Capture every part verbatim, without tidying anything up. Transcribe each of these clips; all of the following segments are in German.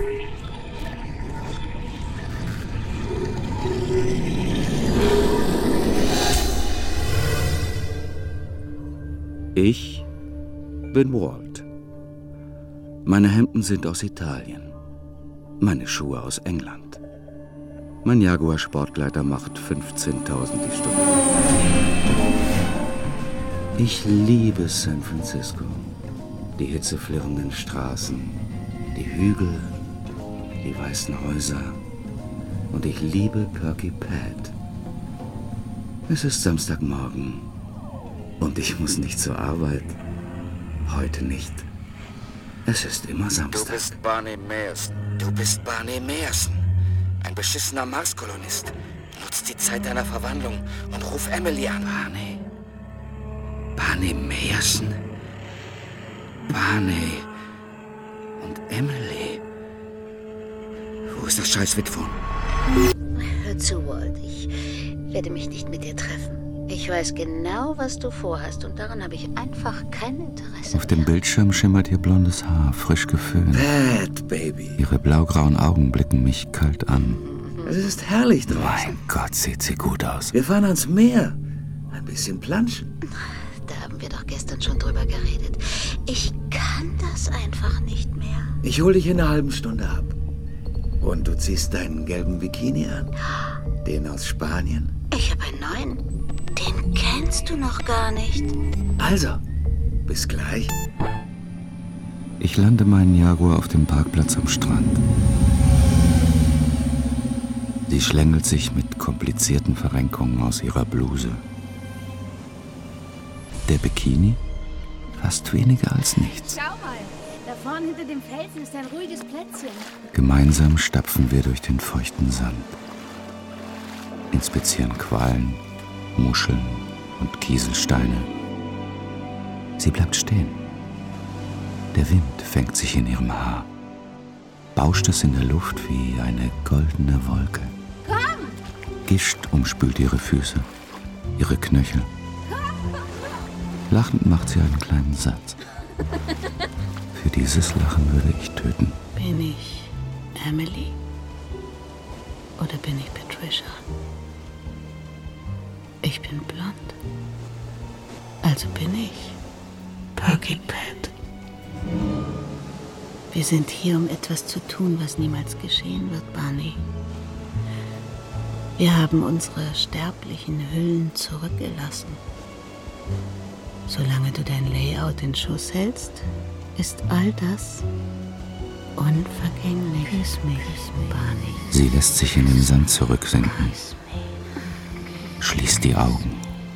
Ich bin Walt. Meine Hemden sind aus Italien. Meine Schuhe aus England. Mein Jaguar Sportgleiter macht fünfzehntausend die Stunde. Ich liebe San Francisco. Die hitzeflirrenden Straßen, die Hügel, die weißen Häuser. Und ich liebe Perky Pat. Es ist Samstagmorgen und ich muss nicht zur Arbeit. Heute nicht. Es ist immer Samstag. Du bist Barney Mayerson. Du bist Barney Mayerson. Ein beschissener Marskolonist. Nutz die Zeit deiner Verwandlung und ruf Emily an. Barney. Barney Mayerson. Barney. Und Emily. Wo ist das scheiß Witphone? Hör zu, Walt. Ich werde mich nicht mit dir treffen. Ich weiß genau, was du vorhast und daran habe ich einfach kein Interesse. Auf dem Bildschirm schimmert ihr blondes Haar, frisch geföhnt. Bad, Baby. Ihre blaugrauen Augen blicken mich kalt an. Es ist herrlich draußen. Mein Gott, sieht sie gut aus. Wir fahren ans Meer. Ein bisschen planschen. Da haben wir doch gestern schon drüber geredet. Ich kann das einfach nicht mehr. Ich hol dich in einer halben Stunde ab. Und du ziehst deinen gelben Bikini an. Den aus Spanien. Ich habe einen neuen. Den kennst du noch gar nicht. Also, bis gleich. Ich lande meinen Jaguar auf dem Parkplatz am Strand. Sie schlängelt sich mit komplizierten Verrenkungen aus ihrer Bluse. Der Bikini? Fast weniger als nichts. Schau mal, da vorne hinter dem Felsen ist ein ruhiges Plätzchen. Gemeinsam stapfen wir durch den feuchten Sand. Inspizieren Quallen, Muscheln und Kieselsteine. Sie bleibt stehen. Der Wind fängt sich in ihrem Haar. Bauscht es in der Luft wie eine goldene Wolke. Komm! Gischt umspült ihre Füße, ihre Knöchel. Lachend macht sie einen kleinen Satz. Für dieses Lachen würde ich töten. Bin ich Emily? Oder bin ich Patricia? Ich bin blond. Also bin ich Perky Pat. Wir sind hier, um etwas zu tun, was niemals geschehen wird, Barney. Wir haben unsere sterblichen Hüllen zurückgelassen. Solange du dein Layout in Schuss hältst, ist all das unvergänglich. Küss mich, Barney. Sie lässt sich in den Sand zurücksinken. Schließt die Augen.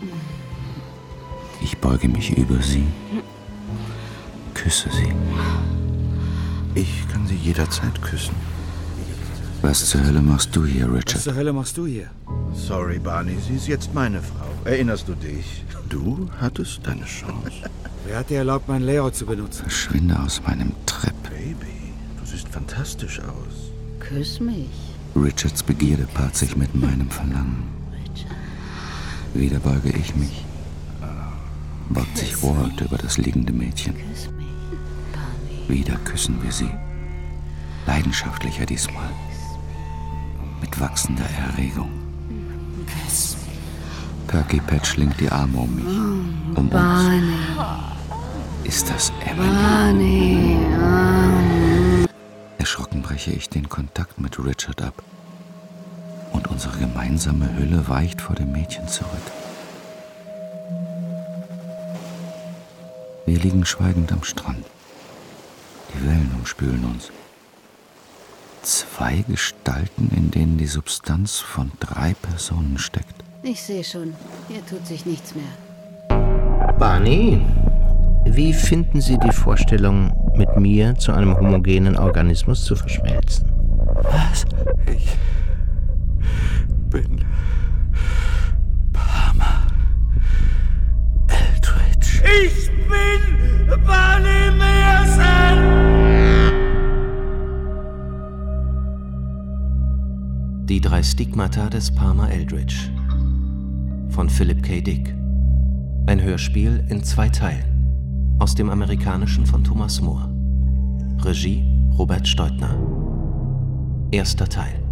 Ich beuge mich über sie, küsse sie. Ich kann sie jederzeit küssen. Was zur Hölle machst du hier, Richard? Was zur Hölle machst du hier? Sorry, Barney, sie ist jetzt meine Frau. Erinnerst du dich? Du hattest deine Chance. Wer hat dir erlaubt, mein Layout zu benutzen? Verschwinde aus meinem Trip. Baby, du siehst fantastisch aus. Küss mich. Richards Begierde paart sich mit meinem Verlangen. Wieder beuge ich mich. Beugt sich Walt über das liegende Mädchen. Küss mich, Barney. Wieder küssen wir sie. Leidenschaftlicher diesmal. Mit wachsender Erregung. Perky Pat schlingt die Arme um mich. Um Barney. uns. Ist das Emily? Barney. Erschrocken breche ich den Kontakt mit Richard ab. Und unsere gemeinsame Hülle weicht vor dem Mädchen zurück. Wir liegen schweigend am Strand. Die Wellen umspülen uns. Zwei Gestalten, in denen die Substanz von drei Personen steckt. Ich sehe schon, hier tut sich nichts mehr. Barney, wie finden Sie die Vorstellung, mit mir zu einem homogenen Organismus zu verschmelzen? Was? Ich bin Palmer Eldridge. Ich bin Barney Mayerson! Die drei Stigmata des Palmer Eldridge von Philip K. Dick. Ein Hörspiel in zwei Teilen. Aus dem Amerikanischen von Thomas Moore. Regie Robert Steutner. Erster Teil.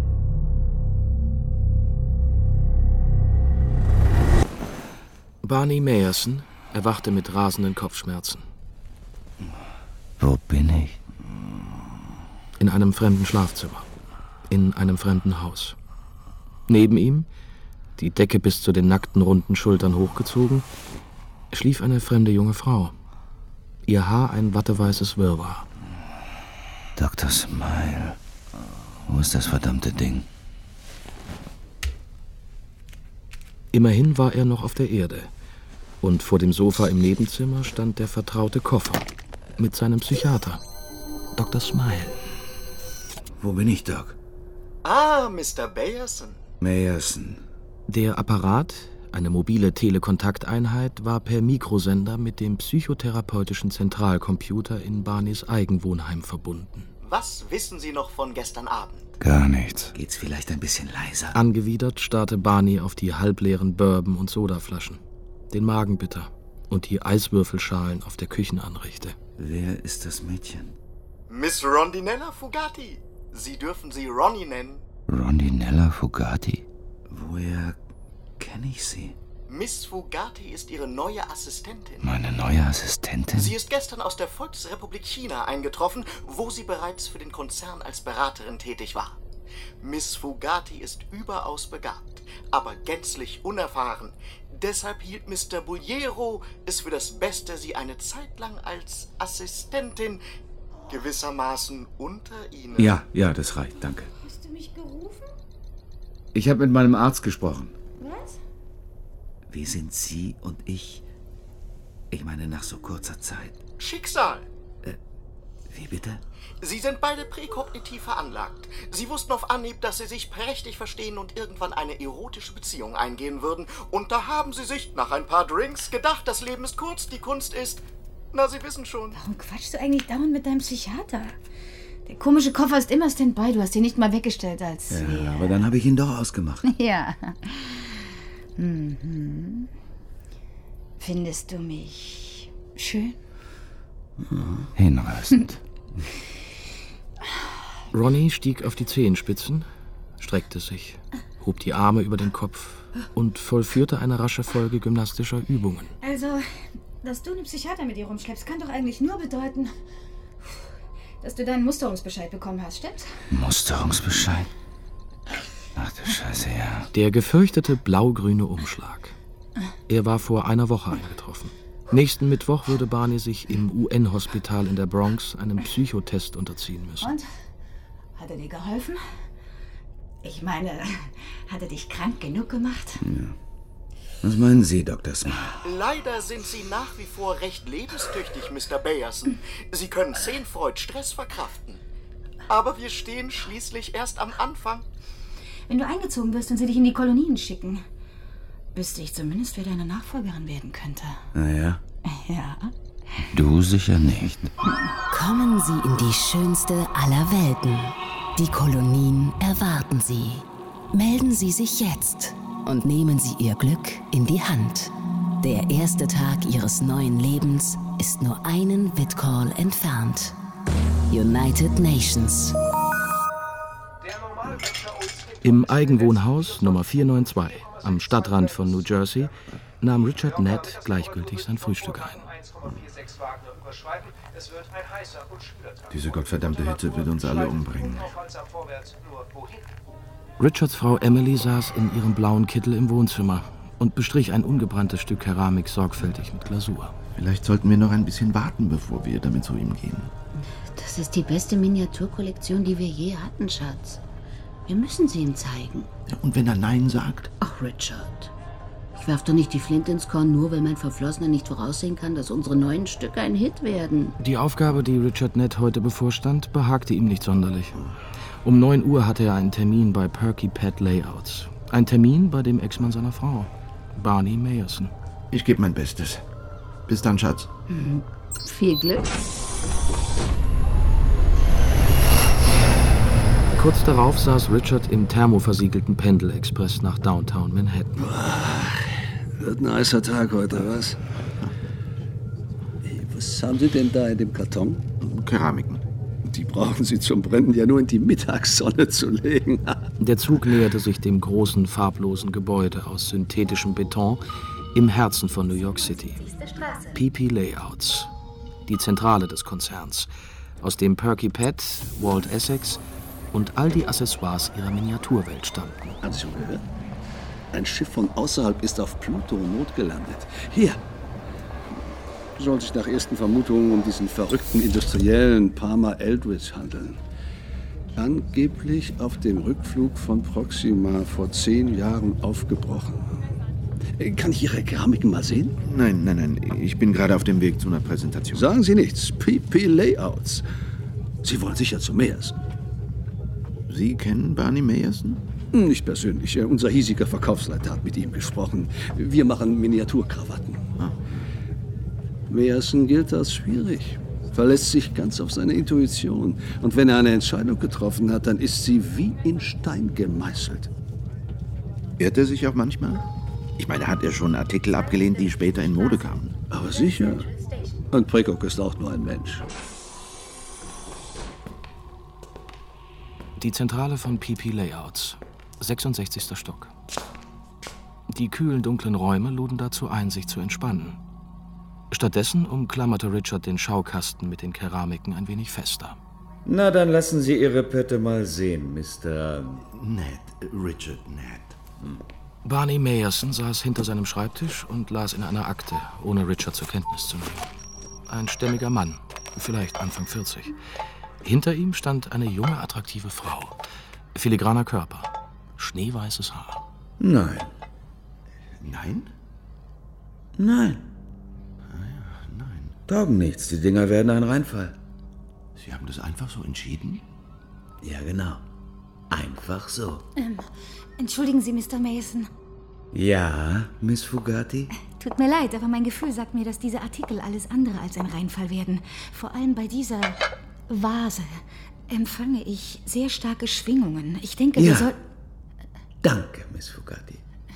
Barney Mayerson erwachte mit rasenden Kopfschmerzen. Wo bin ich? In einem fremden Schlafzimmer. In einem fremden Haus. Neben ihm, die Decke bis zu den nackten, runden Schultern hochgezogen, schlief eine fremde junge Frau. Ihr Haar ein watteweißes Wirrwarr. Doktor Smile. Wo ist das verdammte Ding? Immerhin war er noch auf der Erde. Und vor dem Sofa im Nebenzimmer stand der vertraute Koffer mit seinem Psychiater, Doktor Smile. Wo bin ich, Doc? Ah, Mister Mayerson. Mayerson. Der Apparat, eine mobile Telekontakteinheit, war per Mikrosender mit dem psychotherapeutischen Zentralcomputer in Barneys Eigenwohnheim verbunden. Was wissen Sie noch von gestern Abend? Gar nichts. Geht's vielleicht ein bisschen leiser? Angewidert starrte Barney auf die halbleeren Bourbon- und Sodaflaschen, den Magenbitter und die Eiswürfelschalen auf der Küchenanrichte. Wer ist das Mädchen? Miss Rondinella Fugati. Sie dürfen sie Ronnie nennen. Rondinella Fugati? Woher kenne ich sie? Miss Fugati ist Ihre neue Assistentin. Meine neue Assistentin? Sie ist gestern aus der Volksrepublik China eingetroffen, wo sie bereits für den Konzern als Beraterin tätig war. Miss Fugati ist überaus begabt, aber gänzlich unerfahren. Deshalb hielt Mister Bugliero es für das Beste, sie eine Zeit lang als Assistentin gewissermaßen unter Ihnen... Ja, ja, das reicht, danke. Hast du mich gerufen? Ich habe mit meinem Arzt gesprochen. Was? Wie sind Sie und ich? Ich meine, nach so kurzer Zeit. Schicksal! Äh, wie bitte? Sie sind beide präkognitiv veranlagt. Sie wussten auf Anhieb, dass Sie sich prächtig verstehen und irgendwann eine erotische Beziehung eingehen würden. Und da haben Sie sich, nach ein paar Drinks, gedacht, das Leben ist kurz, die Kunst ist... Na, Sie wissen schon. Warum quatschst du eigentlich dauernd mit deinem Psychiater? Der komische Koffer ist immer Standby. Du hast ihn nicht mal weggestellt als... Ja, wir. aber dann habe ich ihn doch ausgemacht. Ja. Mhm. Findest du mich schön? Mhm. Hinreißend. Ronnie stieg auf die Zehenspitzen, streckte sich, hob die Arme über den Kopf und vollführte eine rasche Folge gymnastischer Übungen. Also, dass du einen Psychiater mit dir rumschleppst, kann doch eigentlich nur bedeuten, dass du deinen Musterungsbescheid bekommen hast, stimmt's? Musterungsbescheid? Ach du Scheiße, ja. Der gefürchtete blau-grüne Umschlag. Er war vor einer Woche eingetroffen. Nächsten Mittwoch würde Barney sich im U N-Hospital in der Bronx einem Psychotest unterziehen müssen. Und? Hat er dir geholfen? Ich meine, hat er dich krank genug gemacht? Ja. Was meinen Sie, Doktor Smile? Leider sind Sie nach wie vor recht lebenstüchtig, Mister Bayerson. Sie können Szenenfreud, Stress verkraften. Aber wir stehen schließlich erst am Anfang. Wenn du eingezogen wirst und sie dich in die Kolonien schicken, wüsste ich zumindest, wer deine Nachfolgerin werden könnte. Na ja? Ja. Du sicher nicht. Kommen Sie in die schönste aller Welten. Die Kolonien erwarten Sie. Melden Sie sich jetzt und nehmen Sie Ihr Glück in die Hand. Der erste Tag Ihres neuen Lebens ist nur einen Vidcall entfernt. United Nations. Im Eigenwohnhaus Nummer vier neun zwei am Stadtrand von New Jersey nahm Richard Nett gleichgültig sein Frühstück ein. Diese gottverdammte Hitze wird uns alle umbringen. Richards Frau Emily saß in ihrem blauen Kittel im Wohnzimmer und bestrich ein ungebranntes Stück Keramik sorgfältig mit Glasur. Vielleicht sollten wir noch ein bisschen warten, bevor wir damit zu ihm gehen. Das ist die beste Miniaturkollektion, die wir je hatten, Schatz. Wir müssen sie ihm zeigen. Ja, und wenn er Nein sagt? Ach, Richard. Ich werf doch nicht die Flinte ins Korn, nur weil mein Verflossener nicht voraussehen kann, dass unsere neuen Stücke ein Hit werden. Die Aufgabe, die Richard Nett heute bevorstand, behagte ihm nicht sonderlich. Um neun Uhr hatte er einen Termin bei Perky Pet Layouts. Ein Termin bei dem Ex-Mann seiner Frau, Barney Mayerson. Ich gebe mein Bestes. Bis dann, Schatz. Mhm. Viel Glück. Kurz darauf saß Richard im thermoversiegelten Pendelexpress nach Downtown Manhattan. Wird ein heißer Tag heute, was? Was haben Sie denn da in dem Karton? Keramiken. Die brauchen Sie zum Brennen ja nur in die Mittagssonne zu legen. Der Zug näherte sich dem großen, farblosen Gebäude aus synthetischem Beton im Herzen von New York City. P P Layouts, die Zentrale des Konzerns, aus dem Perky Pet, Walt Essex und all die Accessoires ihrer Miniaturwelt stammten. Haben Sie schon gehört? Ein Schiff von außerhalb ist auf Pluto notgelandet. Hier. Soll sich nach ersten Vermutungen um diesen verrückten Industriellen Palmer Eldridge handeln. Angeblich auf dem Rückflug von Proxima vor zehn Jahren aufgebrochen. Kann ich Ihre Keramiken mal sehen? Nein, nein, nein. Ich bin gerade auf dem Weg zu einer Präsentation. Sagen Sie nichts. P P Layouts. Sie wollen sicher zu Meyerson. Sie kennen Barney Meyerson? Nicht persönlich. Unser hiesiger Verkaufsleiter hat mit ihm gesprochen. Wir machen Miniaturkrawatten. Ah. Meyerson gilt als schwierig. Verlässt sich ganz auf seine Intuition. Und wenn er eine Entscheidung getroffen hat, dann ist sie wie in Stein gemeißelt. Irrt er sich auch manchmal? Ich meine, hat er schon Artikel abgelehnt, die später in Mode kamen? Aber sicher. Und Precock ist auch nur ein Mensch. Die Zentrale von P P Layouts, sechsundsechzigster Stock. Die kühlen, dunklen Räume luden dazu ein, sich zu entspannen. Stattdessen umklammerte Richard den Schaukasten mit den Keramiken ein wenig fester. Na, dann lassen Sie Ihre Pötte mal sehen, Mister Ned, Richard Ned. Hm. Barney Meyerson saß hinter seinem Schreibtisch und las in einer Akte, ohne Richard zur Kenntnis zu nehmen. Ein stämmiger Mann, vielleicht Anfang vierzig. Hinter ihm stand eine junge, attraktive Frau. Filigraner Körper, schneeweißes Haar. Nein. Nein? Nein. Ah ja, nein. Taugen nichts, die Dinger werden ein Reinfall. Sie haben das einfach so entschieden? Ja, genau. Einfach so. Ähm, entschuldigen Sie, Mister Mason. Ja, Miss Fugati? Tut mir leid, aber mein Gefühl sagt mir, dass diese Artikel alles andere als ein Reinfall werden. Vor allem bei dieser Vase empfange ich sehr starke Schwingungen. Ich denke, ja. wir sollten... Danke, Miss Fugati.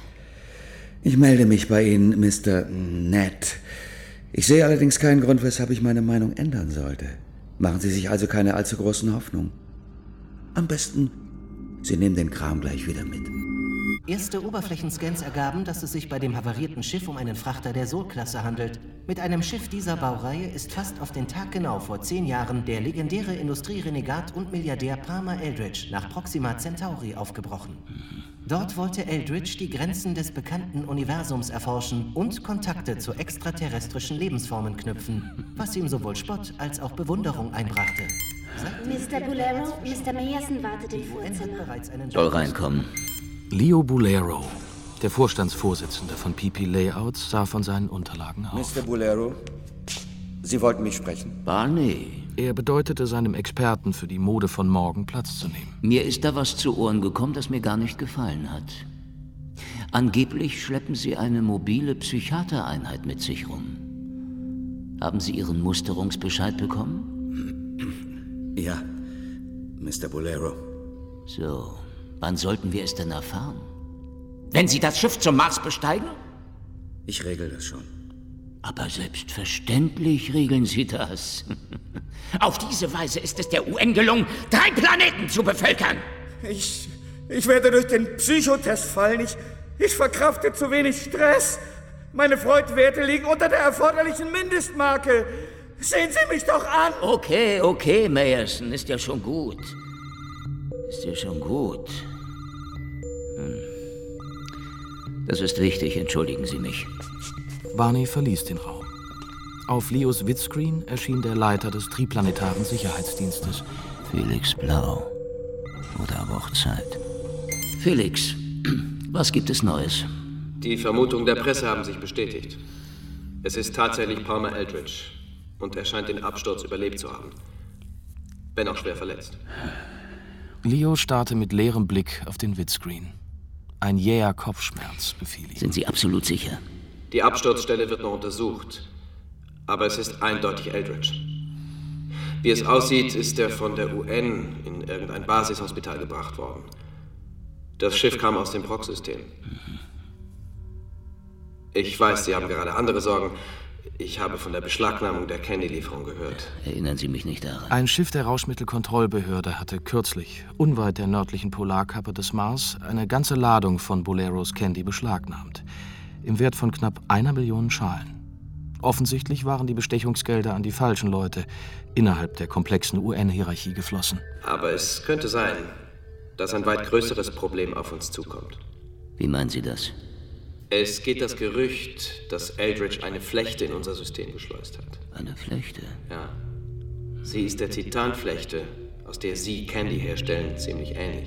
Ich melde mich bei Ihnen, Mister Ned. Ich sehe allerdings keinen Grund, weshalb ich meine Meinung ändern sollte. Machen Sie sich also keine allzu großen Hoffnungen. Am besten, Sie nehmen den Kram gleich wieder mit. Erste Oberflächenscans ergaben, dass es sich bei dem havarierten Schiff um einen Frachter der Sol-Klasse handelt. Mit einem Schiff dieser Baureihe ist fast auf den Tag genau vor zehn Jahren der legendäre Industrierenegat und Milliardär Palmer Eldridge nach Proxima Centauri aufgebrochen. Dort wollte Eldridge die Grenzen des bekannten Universums erforschen und Kontakte zu extraterrestrischen Lebensformen knüpfen, was ihm sowohl Spott als auch Bewunderung einbrachte. Mister Bolero, Mister Meyerson wartet im Vorzimmer. Soll reinkommen. Leo Bolero, der Vorstandsvorsitzende von P P Layouts, sah von seinen Unterlagen auf. Mister Bolero, Sie wollten mich sprechen? Barney. Er bedeutete seinem Experten für die Mode von morgen Platz zu nehmen. Mir ist da was zu Ohren gekommen, das mir gar nicht gefallen hat. Angeblich schleppen Sie eine mobile Psychiatereinheit mit sich rum. Haben Sie Ihren Musterungsbescheid bekommen? Ja, Mister Bolero. So, wann sollten wir es denn erfahren? Wenn Sie das Schiff zum Mars besteigen? Ich regel das schon. Aber selbstverständlich regeln Sie das. Auf diese Weise ist es der U N gelungen, drei Planeten zu bevölkern. Ich, ich werde durch den Psychotest fallen. Ich, ich verkrafte zu wenig Stress. Meine Freudwerte liegen unter der erforderlichen Mindestmarke. Sehen Sie mich doch an! Okay, okay, Meyerson, ist ja schon gut. Ist ja schon gut. Hm. Das ist wichtig, entschuldigen Sie mich. Barney verließ den Raum. Auf Leos Widscreen erschien der Leiter des Triplanetaren Sicherheitsdienstes. Felix Blau. Oder aber auch Zeit. Felix, was gibt es Neues? Die Vermutungen der Presse haben sich bestätigt. Es ist tatsächlich Palmer Eldridge. Und er scheint den Absturz überlebt zu haben. Wenn auch schwer verletzt. Leo starrte mit leerem Blick auf den Widscreen. Ein jäher Kopfschmerz befiel ihn. Sind Sie absolut sicher? Die Absturzstelle wird noch untersucht. Aber es ist eindeutig Eldridge. Wie es aussieht, ist er von der U N in irgendein Basishospital gebracht worden. Das Schiff kam aus dem Prox-System. Ich weiß, Sie haben gerade andere Sorgen. Ich habe von der Beschlagnahmung der Candy-Lieferung gehört. Erinnern Sie mich nicht daran? Ein Schiff der Rauschmittelkontrollbehörde hatte kürzlich, unweit der nördlichen Polarkappe des Mars, eine ganze Ladung von Boleros Candy beschlagnahmt. Im Wert von knapp einer Million Schalen. Offensichtlich waren die Bestechungsgelder an die falschen Leute innerhalb der komplexen U N-Hierarchie geflossen. Aber es könnte sein, dass ein weit größeres Problem auf uns zukommt. Wie meinen Sie das? Es geht das Gerücht, dass Eldridge eine Flechte in unser System geschleust hat. Eine Flechte? Ja. Sie ist der Titanflechte, aus der Sie Candy herstellen, ziemlich ähnlich.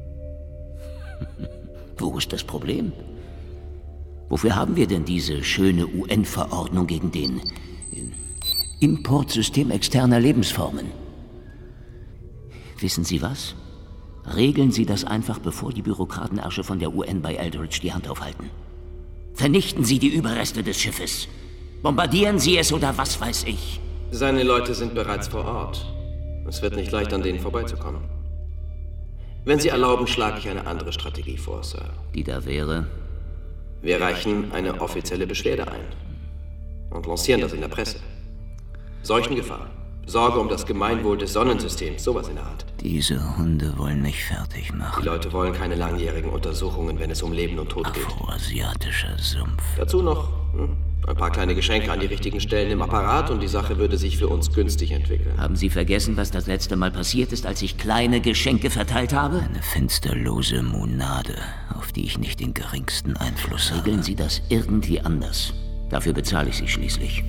Wo ist das Problem? Wofür haben wir denn diese schöne U N-Verordnung gegen den Importsystem externer Lebensformen? Wissen Sie was? Regeln Sie das einfach, bevor die Bürokratenärsche von der U N bei Eldridge die Hand aufhalten. Vernichten Sie die Überreste des Schiffes. Bombardieren Sie es oder was weiß ich. Seine Leute sind bereits vor Ort. Es wird nicht leicht, an denen vorbeizukommen. Wenn Sie erlauben, schlage ich eine andere Strategie vor, Sir. Die da wäre? Wir reichen eine offizielle Beschwerde ein und lancieren das in der Presse. Seuchengefahr, Sorge um das Gemeinwohl des Sonnensystems, sowas in der Art. Diese Hunde wollen mich fertig machen. Die Leute wollen keine langjährigen Untersuchungen, wenn es um Leben und Tod geht. Afroasiatischer Sumpf. Dazu noch hm, ein paar kleine Geschenke an die richtigen Stellen im Apparat und die Sache würde sich für uns günstig entwickeln. Haben Sie vergessen, was das letzte Mal passiert ist, als ich kleine Geschenke verteilt habe? Eine finsterlose Monade, auf die ich nicht den geringsten Einfluss habe. Regeln Sie das irgendwie anders. Dafür bezahle ich Sie schließlich.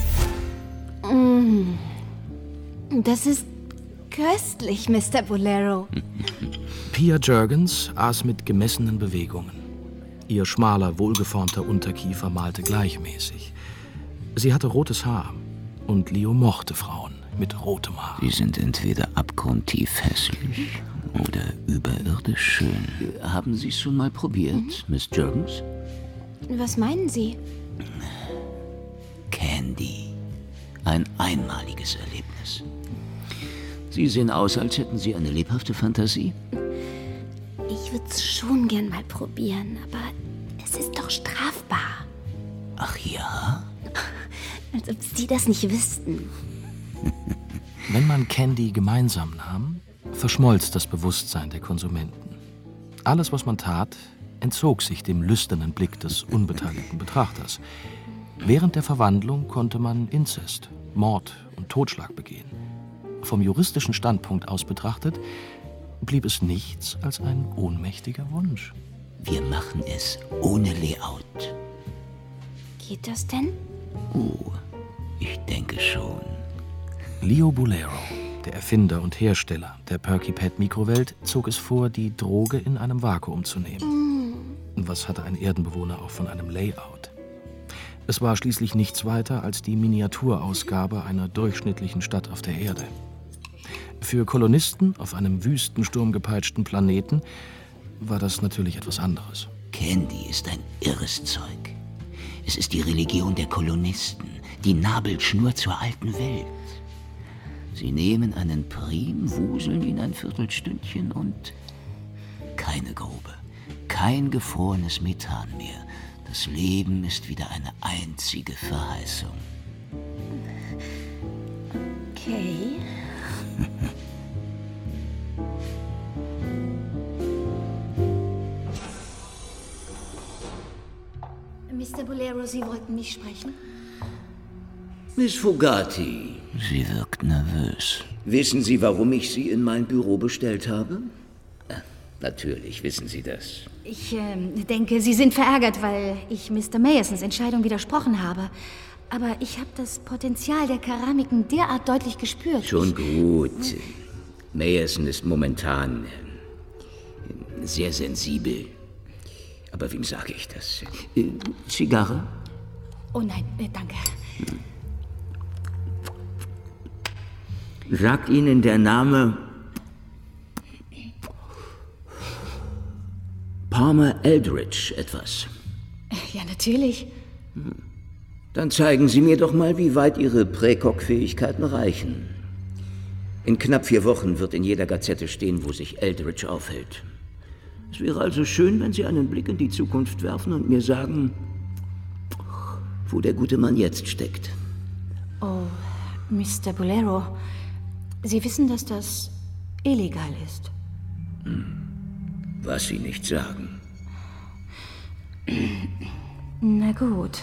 Mm. Das ist köstlich, Mister Bolero. Pia Jurgens aß mit gemessenen Bewegungen. Ihr schmaler, wohlgeformter Unterkiefer malte gleichmäßig. Sie hatte rotes Haar und Leo mochte Frauen mit rotem Haar. Sie sind entweder abgrundtief hässlich oder überirdisch schön. Haben Sie es schon mal probiert, mhm. Miss Jurgens? Was meinen Sie? Candy. Ein einmaliges Erlebnis. Sie sehen aus, als hätten Sie eine lebhafte Fantasie. Ich würde es schon gern mal probieren, aber es ist doch strafbar. Ach ja? Als ob Sie das nicht wüssten. Wenn man Candy gemeinsam nahm, verschmolz das Bewusstsein der Konsumenten. Alles, was man tat, entzog sich dem lüsternen Blick des unbeteiligten Betrachters. Während der Verwandlung konnte man Inzest, Mord und Totschlag begehen. Vom juristischen Standpunkt aus betrachtet, blieb es nichts als ein ohnmächtiger Wunsch. Wir machen es ohne Layout. Geht das denn? Oh, ich denke schon. Leo Bolero, der Erfinder und Hersteller der Perky Pet Mikrowelt, zog es vor, die Droge in einem Vakuum zu nehmen. Mm. Was hatte ein Erdenbewohner auch von einem Layout? Es war schließlich nichts weiter als die Miniaturausgabe einer durchschnittlichen Stadt auf der Erde. Für Kolonisten auf einem wüstensturmgepeitschten Planeten war das natürlich etwas anderes. Candy ist ein irres Zeug. Es ist die Religion der Kolonisten, die Nabelschnur zur alten Welt. Sie nehmen einen Prim, wuseln ihn ein Viertelstündchen und keine Grube, kein gefrorenes Methan mehr. Das Leben ist wieder eine einzige Verheißung. Okay. Mister Bolero, Sie wollten mich sprechen? Miss Fugati. Sie wirkt nervös. Wissen Sie, warum ich Sie in mein Büro bestellt habe? Ja, natürlich wissen Sie das. Ich äh, denke, Sie sind verärgert, weil ich Mister Mayersons Entscheidung widersprochen habe. Aber ich habe das Potenzial der Keramiken derart deutlich gespürt. Schon gut. Mayerson ist momentan sehr sensibel. Aber wem sage ich das? Äh, Zigarre? Oh nein, äh, danke. Sagt Ihnen der Name Palmer Eldridge etwas? Ja, natürlich. Dann zeigen Sie mir doch mal, wie weit Ihre Präkog-Fähigkeiten reichen. In knapp vier Wochen wird in jeder Gazette stehen, wo sich Eldridge aufhält. Es wäre also schön, wenn Sie einen Blick in die Zukunft werfen und mir sagen, wo der gute Mann jetzt steckt. Oh, Mister Bolero, Sie wissen, dass das illegal ist. Hm. Was Sie nicht sagen. Na gut.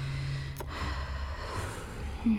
Hm.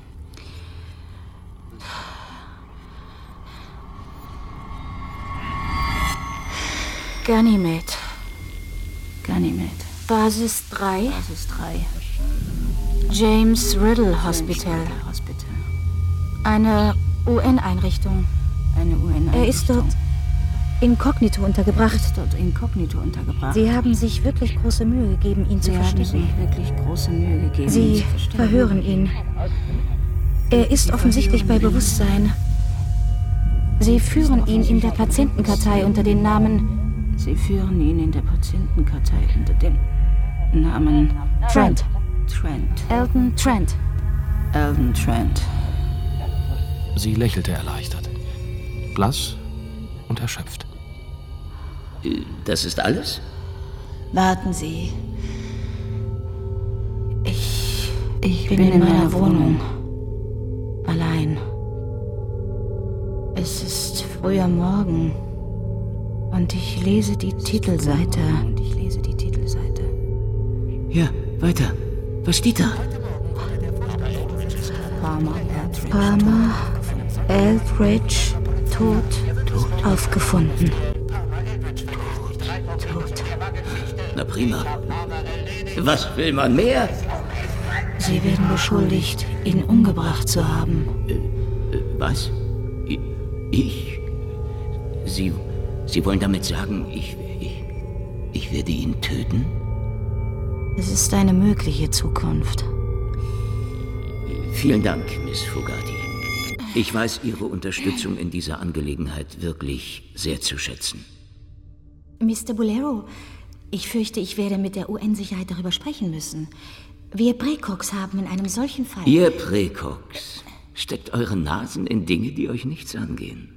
Ganymed. Ganymed. Basis drei. Basis drei. James Riddle Hospital. James Riddle Hospital. Eine U N-Einrichtung. Eine U N-Einrichtung. Er ist dort inkognito untergebracht. Er ist dort inkognito untergebracht. Sie haben sich wirklich große Mühe gegeben, ihn Sie zu verstecken. Sie haben sich wirklich große Mühe gegeben, Sie ihn zu verstecken. verhören ihn. Er ist Sie offensichtlich bei Bewusstsein. Sie führen ihn in der Patientenkartei unter den Namen... Sie führen ihn in der Patientenkartei unter dem Namen... Trent. Trent. Eldon Trent. Eldon Trent. Sie lächelte erleichtert. Blass und erschöpft. Das ist alles? Warten Sie. Ich... Ich bin, bin in, in meiner, meiner Wohnung. Wohnung. Allein. Es ist früher Morgen. Und ich lese die Titelseite. Und ich lese die Titelseite. Ja, weiter. Was steht da? Palmer Eldridge. Palmer Eldridge tot, tot. aufgefunden. Tot. Na prima. Was will man mehr? Sie werden beschuldigt, ihn umgebracht zu haben. Äh, äh, was? Ich? Sie... Sie wollen damit sagen, ich, ich, ich werde ihn töten? Es ist eine mögliche Zukunft. Vielen Dank, Miss Fogarty. Ich weiß Ihre Unterstützung in dieser Angelegenheit wirklich sehr zu schätzen. Mister Bolero, ich fürchte, ich werde mit der U N-Sicherheit darüber sprechen müssen. Wir Precox haben in einem solchen Fall... Ihr Precox steckt eure Nasen in Dinge, die euch nichts angehen.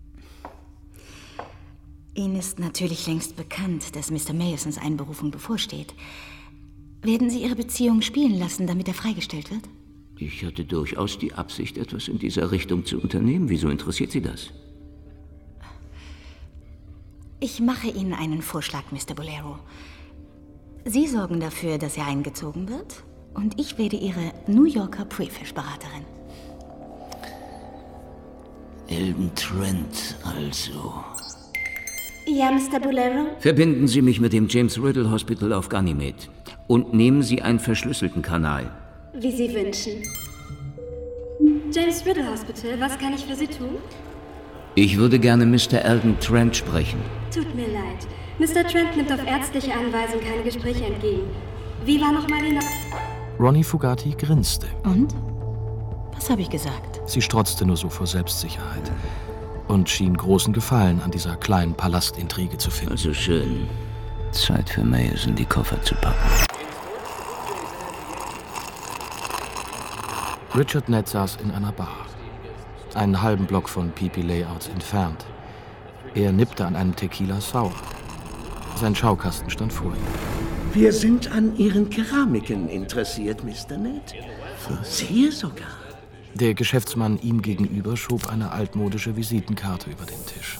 Ihnen ist natürlich längst bekannt, dass Mister Mayersons Einberufung bevorsteht. Werden Sie Ihre Beziehung spielen lassen, damit er freigestellt wird? Ich hatte durchaus die Absicht, etwas in dieser Richtung zu unternehmen. Wieso interessiert Sie das? Ich mache Ihnen einen Vorschlag, Mister Bolero. Sie sorgen dafür, dass er eingezogen wird, und ich werde Ihre New Yorker Prefish-Beraterin. Eldon Trent, also... Ja, Mister Bolero? Verbinden Sie mich mit dem James Riddle Hospital auf Ganymed und nehmen Sie einen verschlüsselten Kanal. Wie Sie wünschen. James Riddle Hospital, was kann ich für Sie tun? Ich würde gerne Mister Eldon Trent sprechen. Tut mir leid. Mister Trent nimmt auf ärztliche Anweisung keine Gespräche entgegen. Wie war nochmal Ihr Name? Ronnie Fogarty grinste. Und? Was habe ich gesagt? Sie strotzte nur so vor Selbstsicherheit und schien großen Gefallen an dieser kleinen Palastintrige zu finden. Also schön. Zeit für Mayerson, die Koffer zu packen. Richard Nett saß in einer Bar, einen halben Block von P P Layouts entfernt. Er nippte an einem Tequila Sour. Sein Schaukasten stand vor ihm. Wir sind an Ihren Keramiken interessiert, Mister Nett. Sehr sogar. Der Geschäftsmann ihm gegenüber schob eine altmodische Visitenkarte über den Tisch.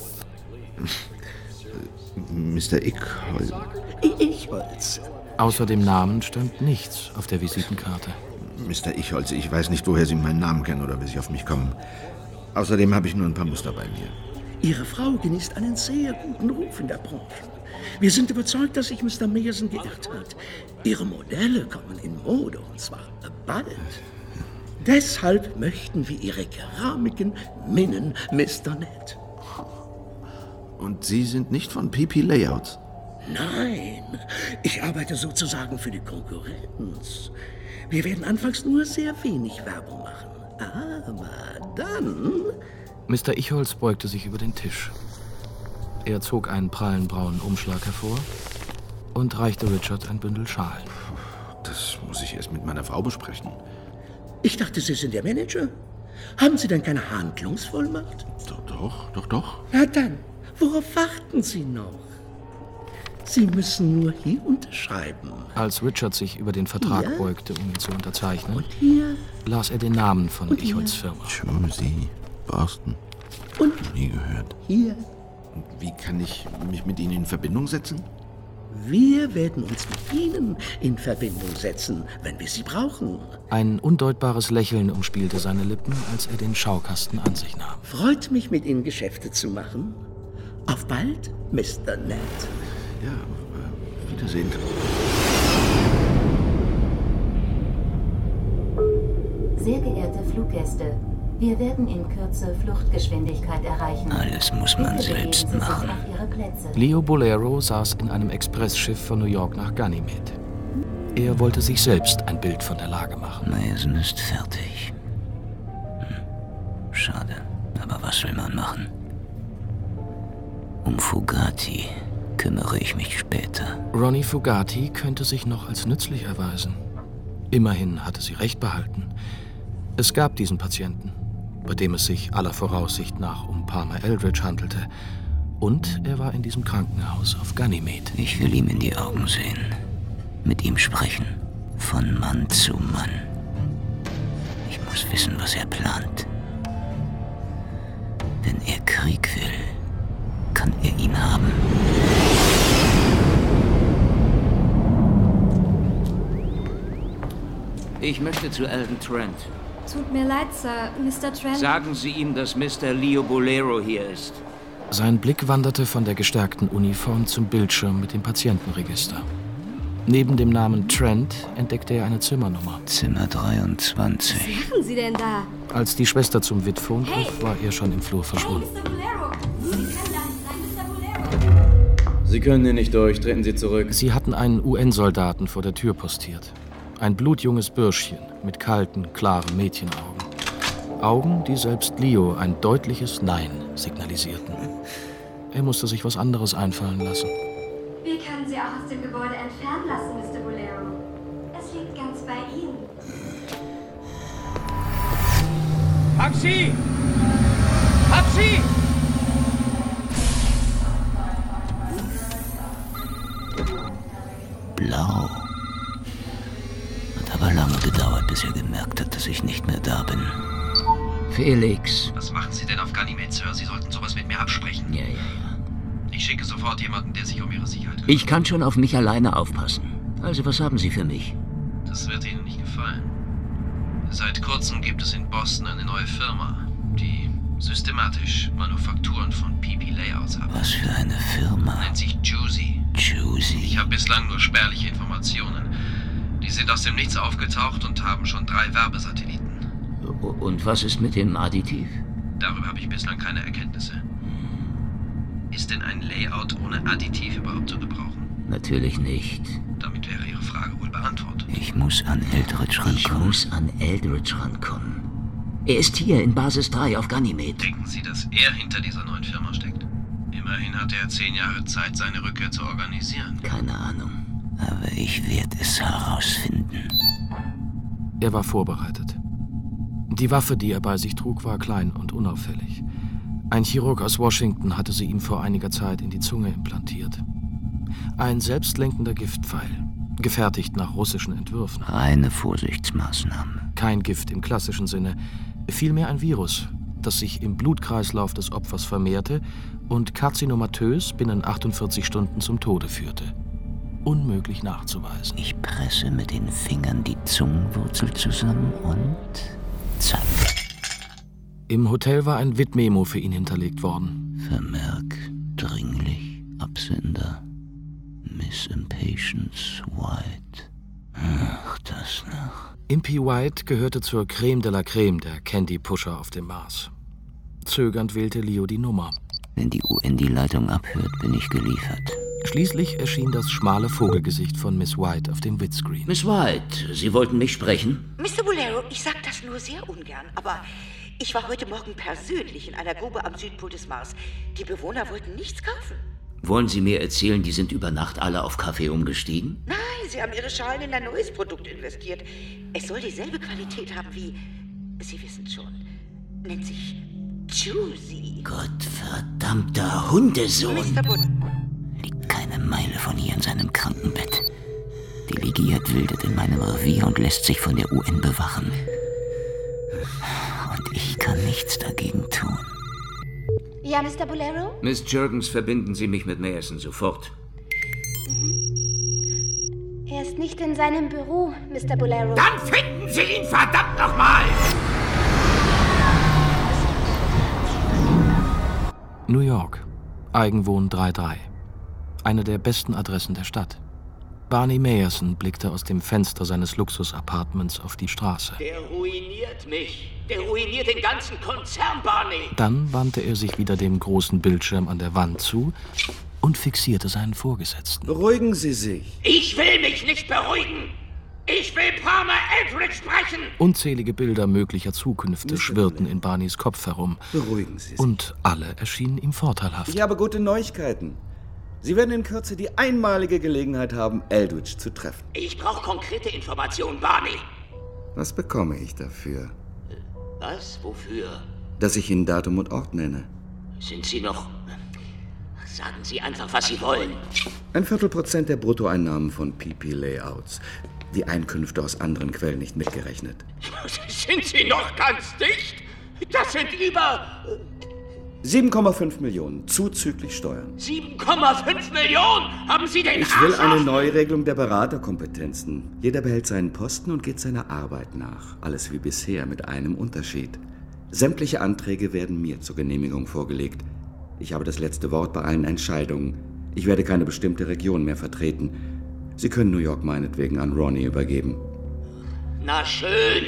Mister Ickholz. Ickholz. Außer dem Namen stand nichts auf der Visitenkarte. Mister Ickholz, ich weiß nicht, woher Sie meinen Namen kennen oder wie Sie auf mich kommen. Außerdem habe ich nur ein paar Muster bei mir. Ihre Frau genießt einen sehr guten Ruf in der Branche. Wir sind überzeugt, dass sich Mister Mayerson geirrt hat. Ihre Modelle kommen in Mode, und zwar bald. Deshalb möchten wir Ihre Keramiken minnen, Mister Nett. Und Sie sind nicht von P P Layouts? Nein, ich arbeite sozusagen für die Konkurrenz. Wir werden anfangs nur sehr wenig Werbung machen. Aber dann... Mister Ickholz beugte sich über den Tisch. Er zog einen prallen braunen Umschlag hervor und reichte Richard ein Bündel Schalen. Das muss ich erst mit meiner Frau besprechen. Ich dachte, Sie sind der Manager. Haben Sie denn keine Handlungsvollmacht? Doch, doch, doch, doch. Na dann, worauf warten Sie noch? Sie müssen nur hier unterschreiben. Als Richard sich über den Vertrag Ja. beugte, um ihn zu unterzeichnen, Und hier. las er den Namen von Und hier. Icholls Firma. Jersey, Boston. Und Nie gehört. hier. Wie kann ich mich mit Ihnen in Verbindung setzen? Wir werden uns mit Ihnen in Verbindung setzen, wenn wir Sie brauchen. Ein undeutbares Lächeln umspielte seine Lippen, als er den Schaukasten an sich nahm. Freut mich, mit Ihnen Geschäfte zu machen. Auf bald, Mister Ned. Ja, äh, Wiedersehen. Sehr geehrte Fluggäste, wir werden in Kürze Fluchtgeschwindigkeit erreichen. Alles muss man Bitte begeben selbst Sie sich machen. auf Ihre Plätze. Leo Bolero saß in einem Expressschiff von New York nach Ganymed. Er wollte sich selbst ein Bild von der Lage machen. Mason ist fertig. Hm. Schade, aber was will man machen? Um Fugati kümmere ich mich später. Ronnie Fugati könnte sich noch als nützlich erweisen. Immerhin hatte sie recht behalten. Es gab diesen Patienten, bei dem es sich aller Voraussicht nach um Palmer Eldridge handelte. Und er war in diesem Krankenhaus auf Ganymed. Ich will ihm in die Augen sehen. Mit ihm sprechen. Von Mann zu Mann. Ich muss wissen, was er plant. Wenn er Krieg will, kann er ihn haben. Ich möchte zu Alden Trent. Tut mir leid, Sir. Mister Trent. Sagen Sie ihm, dass Mister Leo Bolero hier ist. Sein Blick wanderte von der gestärkten Uniform zum Bildschirm mit dem Patientenregister. Neben dem Namen Trent entdeckte er eine Zimmernummer. Zimmer dreiundzwanzig. Was machen Sie denn da? Als die Schwester zum Wittphon griff, Hey! war er schon im Flur verschwunden. Mister Bolero! Sie können da nicht rein, Mister Bolero! Sie können hier nicht durch. Treten Sie zurück. Sie hatten einen U N-Soldaten vor der Tür postiert. Ein blutjunges Bürschchen mit kalten, klaren Mädchenaugen. Augen, die selbst Leo ein deutliches Nein signalisierten. Er musste sich was anderes einfallen lassen. Wir können Sie auch aus dem Gebäude entfernen lassen, Mister Bolero. Es liegt ganz bei Ihnen. Taxi! Taxi! Blau. Hat aber lange gedauert, bis er gemerkt hat, dass ich nicht mehr da bin. Felix. Was machen Sie denn auf Ganymed, Sir? Sie sollten sowas mit mir absprechen. Ja, ja, ja. Ich schicke sofort jemanden, der sich um Ihre Sicherheit kümmert. Ich kann schon auf mich alleine aufpassen. Also, was haben Sie für mich? Das wird Ihnen nicht gefallen. Seit kurzem gibt es in Boston eine neue Firma, die systematisch Manufakturen von P P Layouts hat. Was für eine Firma? Nennt sich Juicy. Juicy. Ich habe bislang nur spärliche Informationen. Die sind aus dem Nichts aufgetaucht und haben schon drei Werbesatelliten. Und was ist mit dem Additiv? Darüber habe ich bislang keine Erkenntnisse. Ist denn ein Layout ohne Additiv überhaupt zu gebrauchen? Natürlich nicht. Damit wäre Ihre Frage wohl beantwortet. Ich muss an Eldridge rankommen. Ich muss an Eldridge rankommen. Er ist hier in Basis drei auf Ganymed. Denken Sie, dass er hinter dieser neuen Firma steckt? Immerhin hatte er zehn Jahre Zeit, seine Rückkehr zu organisieren. Keine Ahnung. Aber ich werde es herausfinden. Er war vorbereitet. Die Waffe, die er bei sich trug, war klein und unauffällig. Ein Chirurg aus Washington hatte sie ihm vor einiger Zeit in die Zunge implantiert. Ein selbstlenkender Giftpfeil, gefertigt nach russischen Entwürfen. Reine Vorsichtsmaßnahme. Kein Gift im klassischen Sinne, vielmehr ein Virus, das sich im Blutkreislauf des Opfers vermehrte und karzinomatös binnen achtundvierzig Stunden zum Tode führte. Unmöglich nachzuweisen. Ich presse mit den Fingern die Zungenwurzel zusammen und zack. Im Hotel war ein Witmemo für ihn hinterlegt worden. Vermerk, dringlich, Absender, Miss Impatience White. Ach, das noch. Impy White gehörte zur Creme de la Creme der Candy-Pusher auf dem Mars. Zögernd wählte Leo die Nummer. Wenn die U N die Leitung abhört, bin ich geliefert. Schließlich erschien das schmale Vogelgesicht von Miss White auf dem Widscreen. Miss White, Sie wollten mich sprechen? Mister Bolero, ich sag das nur sehr ungern, aber ich war heute Morgen persönlich in einer Grube am Südpol des Mars. Die Bewohner wollten nichts kaufen. Wollen Sie mir erzählen, die sind über Nacht alle auf Kaffee umgestiegen? Nein, sie haben ihre Schalen in ein neues Produkt investiert. Es soll dieselbe Qualität haben wie, Sie wissen schon, nennt sich Juicy. Gottverdammter Hundesohn. Mister Bund. Liegt kein Eine Meile von hier in seinem Krankenbett. Delegiert wildet in meinem Revier und lässt sich von der U N bewachen. Und ich kann nichts dagegen tun. Ja, Mister Bolero? Miss Jurgens, verbinden Sie mich mit Mayerson sofort. Mhm. Er ist nicht in seinem Büro, Mister Bolero. Dann finden Sie ihn, verdammt nochmal! New York, Eigenwohn drei drei. Eine der besten Adressen der Stadt. Barney Mayerson blickte aus dem Fenster seines Luxus-Appartements auf die Straße. Der ruiniert mich. Der ruiniert den ganzen Konzern, Barney. Dann wandte er sich wieder dem großen Bildschirm an der Wand zu und fixierte seinen Vorgesetzten. Beruhigen Sie sich. Ich will mich nicht beruhigen. Ich will Palmer Eldridge sprechen. Unzählige Bilder möglicher Zukünfte schwirrten in Barneys Kopf herum. Beruhigen Sie sich. Und alle erschienen ihm vorteilhaft. Ich habe gute Neuigkeiten. Sie werden in Kürze die einmalige Gelegenheit haben, Eldridge zu treffen. Ich brauche konkrete Informationen, Barney. Was bekomme ich dafür? Was? Wofür? Dass ich Ihnen Datum und Ort nenne. Sind Sie noch... Sagen Sie einfach, was Sie wollen. Ein Viertelprozent der Bruttoeinnahmen von P P Layouts. Die Einkünfte aus anderen Quellen nicht mitgerechnet. Sind Sie noch ganz dicht? Das sind über... sieben Komma fünf Millionen, zuzüglich Steuern. sieben Komma fünf Millionen? Haben Sie den Ich will Arsch eine auf? Neuregelung der Beraterkompetenzen. Jeder behält seinen Posten und geht seiner Arbeit nach. Alles wie bisher, mit einem Unterschied. Sämtliche Anträge werden mir zur Genehmigung vorgelegt. Ich habe das letzte Wort bei allen Entscheidungen. Ich werde keine bestimmte Region mehr vertreten. Sie können New York meinetwegen an Ronnie übergeben. Na schön.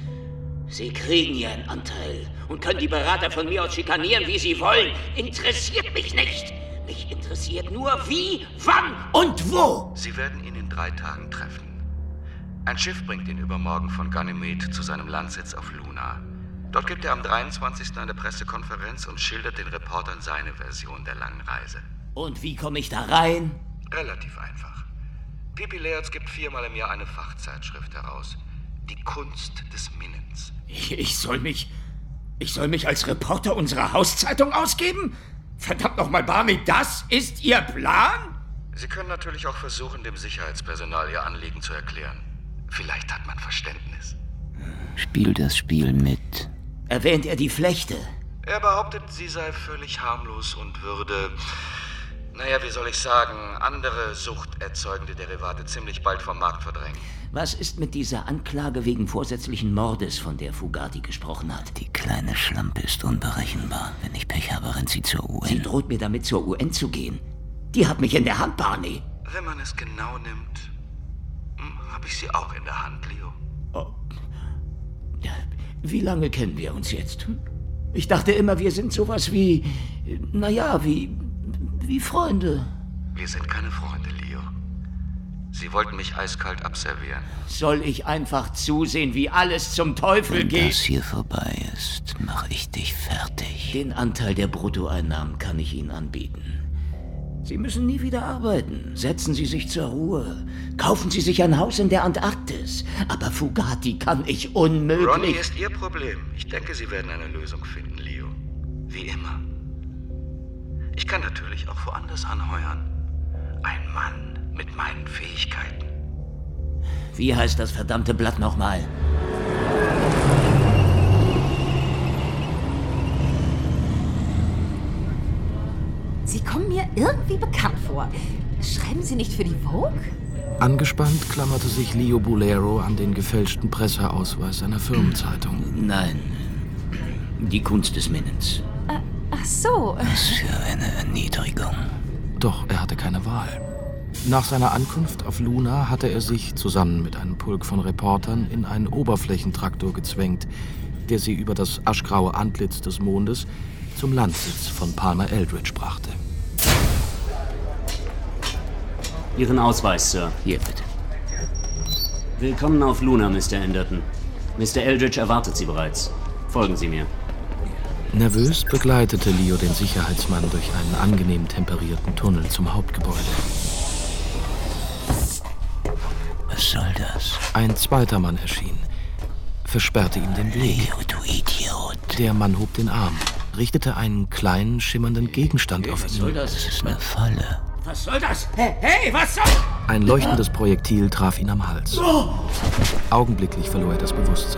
Sie kriegen Ihren Anteil und können die Berater von mir aus schikanieren, wie sie wollen. Interessiert mich nicht. Mich interessiert nur, wie, wann und wo. Sie werden ihn in drei Tagen treffen. Ein Schiff bringt ihn übermorgen von Ganymede zu seinem Landsitz auf Luna. Dort gibt er am dreiundzwanzigsten eine Pressekonferenz und schildert den Reportern seine Version der langen Reise. Und wie komme ich da rein? Relativ einfach. P P Layouts gibt viermal im Jahr eine Fachzeitschrift heraus. Die Kunst des Minnens. Ich, ich soll mich... Ich soll mich als Reporter unserer Hauszeitung ausgeben? Verdammt nochmal, Barney, das ist Ihr Plan? Sie können natürlich auch versuchen, dem Sicherheitspersonal Ihr Anliegen zu erklären. Vielleicht hat man Verständnis. Spiel das Spiel mit. Erwähnt er die Flechte? Er behauptet, sie sei völlig harmlos und würde... Naja, wie soll ich sagen, andere suchterzeugende Derivate ziemlich bald vom Markt verdrängen. Was ist mit dieser Anklage wegen vorsätzlichen Mordes, von der Fugati gesprochen hat? Die kleine Schlampe ist unberechenbar. Wenn ich Pech habe, rennt sie zur U N. Sie droht mir damit, zur U N zu gehen. Die hat mich in der Hand, Barney. Wenn man es genau nimmt, habe ich sie auch in der Hand, Leo. Oh. Ja, wie lange kennen wir uns jetzt? Ich dachte immer, wir sind sowas wie... Naja, wie... wie Freunde. Wir sind keine Freunde, Leo. Sie wollten mich eiskalt abservieren. Soll ich einfach zusehen, wie alles zum Teufel Wenn geht? Wenn das hier vorbei ist, mache ich dich fertig. Den Anteil der Bruttoeinnahmen kann ich Ihnen anbieten. Sie müssen nie wieder arbeiten. Setzen Sie sich zur Ruhe. Kaufen Sie sich ein Haus in der Antarktis. Aber Fugati kann ich unmöglich... Ronnie ist Ihr Problem. Ich denke, Sie werden eine Lösung finden, Leo. Wie immer. Ich kann natürlich auch woanders anheuern. Ein Mann mit meinen Fähigkeiten. Wie heißt das verdammte Blatt nochmal? Sie kommen mir irgendwie bekannt vor. Schreiben Sie nicht für die Vogue? Angespannt klammerte sich Leo Bolero an den gefälschten Presseausweis seiner Firmenzeitung. Nein, die Kunst des Minnens. Äh, ach so. Was für eine Erniedrigung. Doch er hatte keine Wahl. Nach seiner Ankunft auf Luna hatte er sich zusammen mit einem Pulk von Reportern in einen Oberflächentraktor gezwängt, der sie über das aschgraue Antlitz des Mondes zum Landsitz von Palmer Eldridge brachte. Ihren Ausweis, Sir. Hier, bitte. Willkommen auf Luna, Mister Anderton. Mister Eldridge erwartet Sie bereits. Folgen Sie mir. Nervös begleitete Leo den Sicherheitsmann durch einen angenehm temperierten Tunnel zum Hauptgebäude. Was soll das? Ein zweiter Mann erschien, versperrte ihm den Blick. Leo, du Idiot. Der Mann hob den Arm, richtete einen kleinen, schimmernden Gegenstand okay, auf ihn. Was soll das? Das ist eine Falle. Was soll das? Hey, was soll... Ein leuchtendes Projektil traf ihn am Hals. Augenblicklich verlor er das Bewusstsein.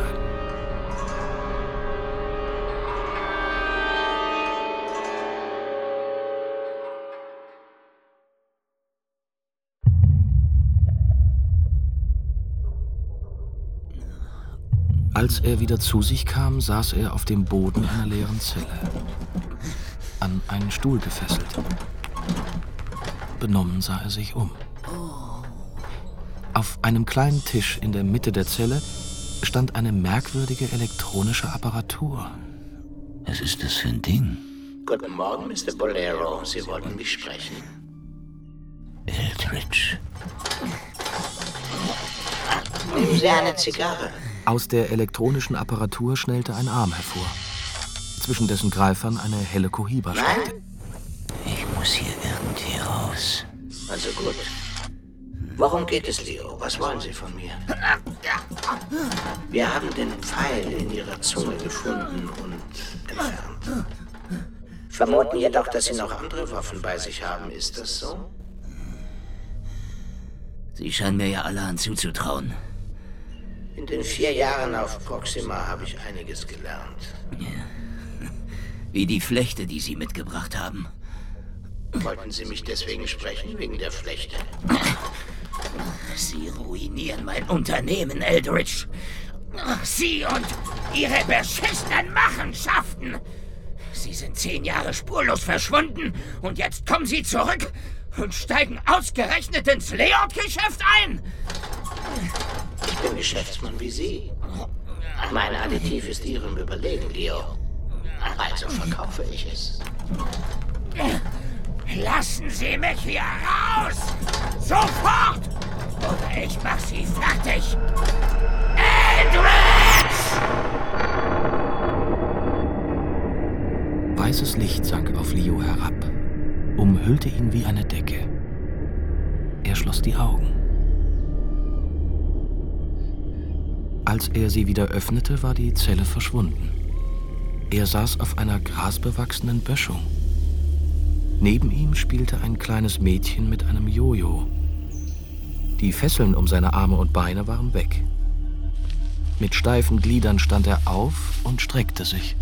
Als er wieder zu sich kam, saß er auf dem Boden einer leeren Zelle, an einen Stuhl gefesselt. Benommen sah er sich um. Auf einem kleinen Tisch in der Mitte der Zelle stand eine merkwürdige elektronische Apparatur. Was ist das für ein Ding? Guten Morgen, Mister Bolero. Sie wollten mich sprechen. Eldridge. Nehmen Sie eine Zigarre. Aus der elektronischen Apparatur schnellte ein Arm hervor, zwischen dessen Greifern eine helle Cohiba steckte. Ich muss hier irgendwie raus. Also gut. Worum geht es, Leo? Was wollen Sie von mir? Wir haben den Pfeil in Ihrer Zunge gefunden und entfernt. Vermuten jedoch, dass Sie noch andere Waffen bei sich haben. Ist das so? Sie scheinen mir ja allerhand zuzutrauen. In den vier Jahren auf Proxima habe ich einiges gelernt. Ja. Wie die Flechte, die Sie mitgebracht haben. Wollten Sie mich deswegen sprechen, wegen der Flechte? Sie ruinieren mein Unternehmen, Eldridge. Sie und Ihre beschissenen Machenschaften. Sie sind zehn Jahre spurlos verschwunden und jetzt kommen Sie zurück und steigen ausgerechnet ins Leot-Geschäft ein. Ich bin Geschäftsmann wie Sie. Mein Additiv ist Ihrem überlegen, Leo. Also verkaufe ich es. Lassen Sie mich hier raus! Sofort! Oder ich mach Sie fertig! Eldridge! Weißes Licht sank auf Leo herab, umhüllte ihn wie eine Decke. Er schloss die Augen. Als er sie wieder öffnete, war die Zelle verschwunden. Er saß auf einer grasbewachsenen Böschung. Neben ihm spielte ein kleines Mädchen mit einem Jojo. Die Fesseln um seine Arme und Beine waren weg. Mit steifen Gliedern stand er auf und streckte sich.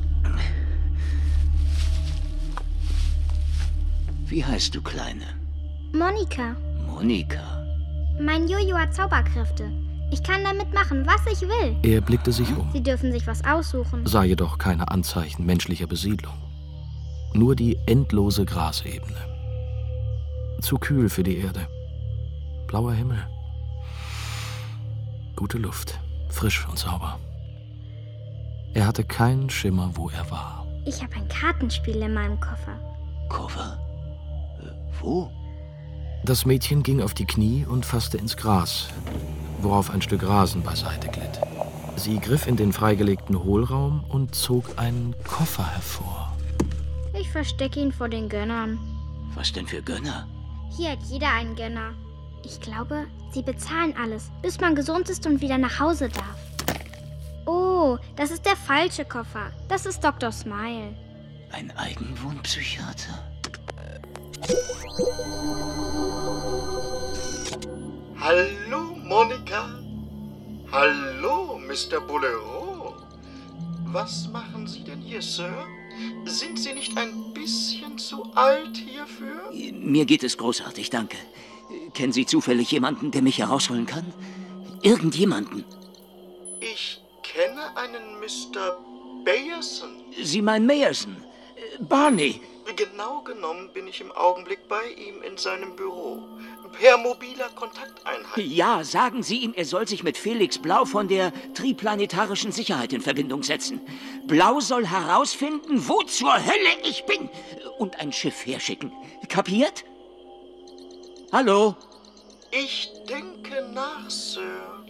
Wie heißt du, Kleine? Monika. Monika. Mein Jojo hat Zauberkräfte. Ich kann damit machen, was ich will. Er blickte sich um, Sie dürfen sich was aussuchen. sah jedoch keine Anzeichen menschlicher Besiedlung. Nur die endlose Grasebene. Zu kühl für die Erde. Blauer Himmel. Gute Luft. Frisch und sauber. Er hatte keinen Schimmer, wo er war. Ich habe ein Kartenspiel in meinem Koffer. Koffer? Äh, wo? Das Mädchen ging auf die Knie und fasste ins Gras, worauf ein Stück Rasen beiseite glitt. Sie griff in den freigelegten Hohlraum und zog einen Koffer hervor. Ich verstecke ihn vor den Gönnern. Was denn für Gönner? Hier hat jeder einen Gönner. Ich glaube, sie bezahlen alles, bis man gesund ist und wieder nach Hause darf. Oh, das ist der falsche Koffer. Das ist Doktor Smile. Ein Eigenwohnpsychiater? Hallo, Monika. Hallo, Mister Bolero. Was machen Sie denn hier, Sir? Sind Sie nicht ein bisschen zu alt hierfür? Mir geht es großartig, danke. Kennen Sie zufällig jemanden, der mich herausholen kann? Irgendjemanden? Ich kenne einen Mister Bayerson. Sie meinen Mayerson? Barney? Genau genommen bin ich im Augenblick bei ihm in seinem Büro. Per mobiler Kontakteinheit. Ja, sagen Sie ihm, er soll sich mit Felix Blau von der Triplanetarischen Sicherheit in Verbindung setzen. Blau soll herausfinden, wo zur Hölle ich bin und ein Schiff herschicken. Kapiert? Hallo? Ich denke nach, Sir.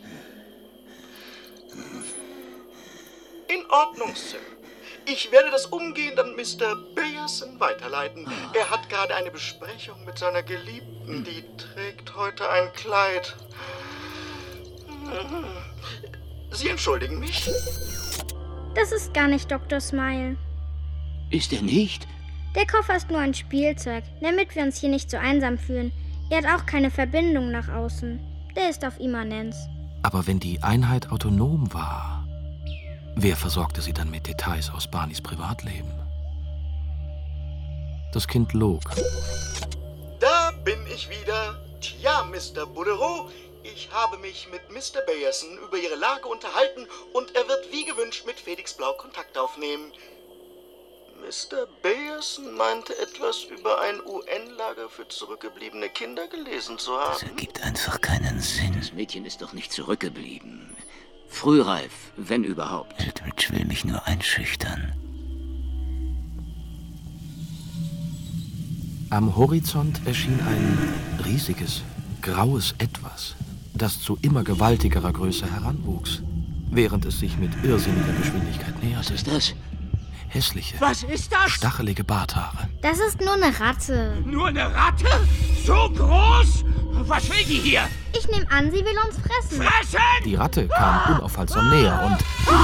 In Ordnung, Sir. Ich werde das umgehend an Mister Bayerson weiterleiten. Er hat gerade eine Besprechung mit seiner Geliebten. Die trägt heute ein Kleid. Sie entschuldigen mich? Das ist gar nicht Doktor Smile. Ist er nicht? Der Koffer ist nur ein Spielzeug, damit wir uns hier nicht so einsam fühlen. Er hat auch keine Verbindung nach außen. Der ist auf Immanenz. Aber wenn die Einheit autonom war, wer versorgte sie dann mit Details aus Barneys Privatleben? Das Kind log. Da bin ich wieder. Tja, Mister Boudreau, ich habe mich mit Mister Bayerson über Ihre Lage unterhalten und er wird wie gewünscht mit Felix Blau Kontakt aufnehmen. Mister Bayerson meinte etwas über ein U N-Lager für zurückgebliebene Kinder gelesen zu haben. Das ergibt einfach keinen Sinn. Das Mädchen ist doch nicht zurückgeblieben. Frühreif, wenn überhaupt. Eldridge will mich nur einschüchtern. Am Horizont erschien ein riesiges, graues Etwas, das zu immer gewaltigerer Größe heranwuchs, während es sich mit irrsinniger Geschwindigkeit näherte. Was ist das? Hässliche, Was ist das? stachelige Barthaare. Das ist nur eine Ratte. Nur eine Ratte? So groß? Was will die hier? Ich nehme an, sie will uns fressen. Fressen? Die Ratte kam unaufhaltsam näher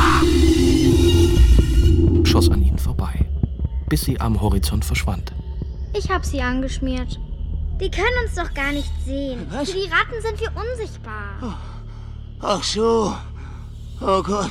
und schoss an ihnen vorbei, bis sie am Horizont verschwand. Ich habe sie angeschmiert. Die können uns doch gar nicht sehen. Was? Für die Ratten sind wir unsichtbar. Ach so. Oh Gott.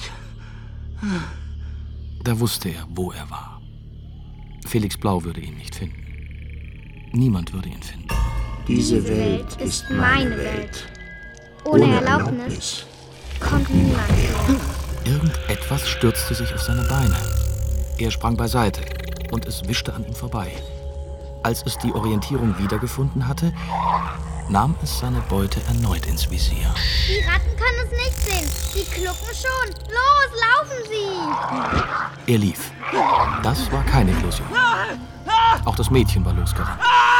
Da wusste er, wo er war. Felix Blau würde ihn nicht finden. Niemand würde ihn finden. Diese Welt ist meine Welt. Ohne Erlaubnis kommt niemand mehr. Irgendetwas stürzte sich auf seine Beine. Er sprang beiseite und es wischte an ihm vorbei. Als es die Orientierung wiedergefunden hatte, nahm es seine Beute erneut ins Visier. Die Ratten können es nicht sehen. Die klucken schon. Los, laufen Sie! Er lief. Das war keine Illusion. Auch das Mädchen war losgerannt.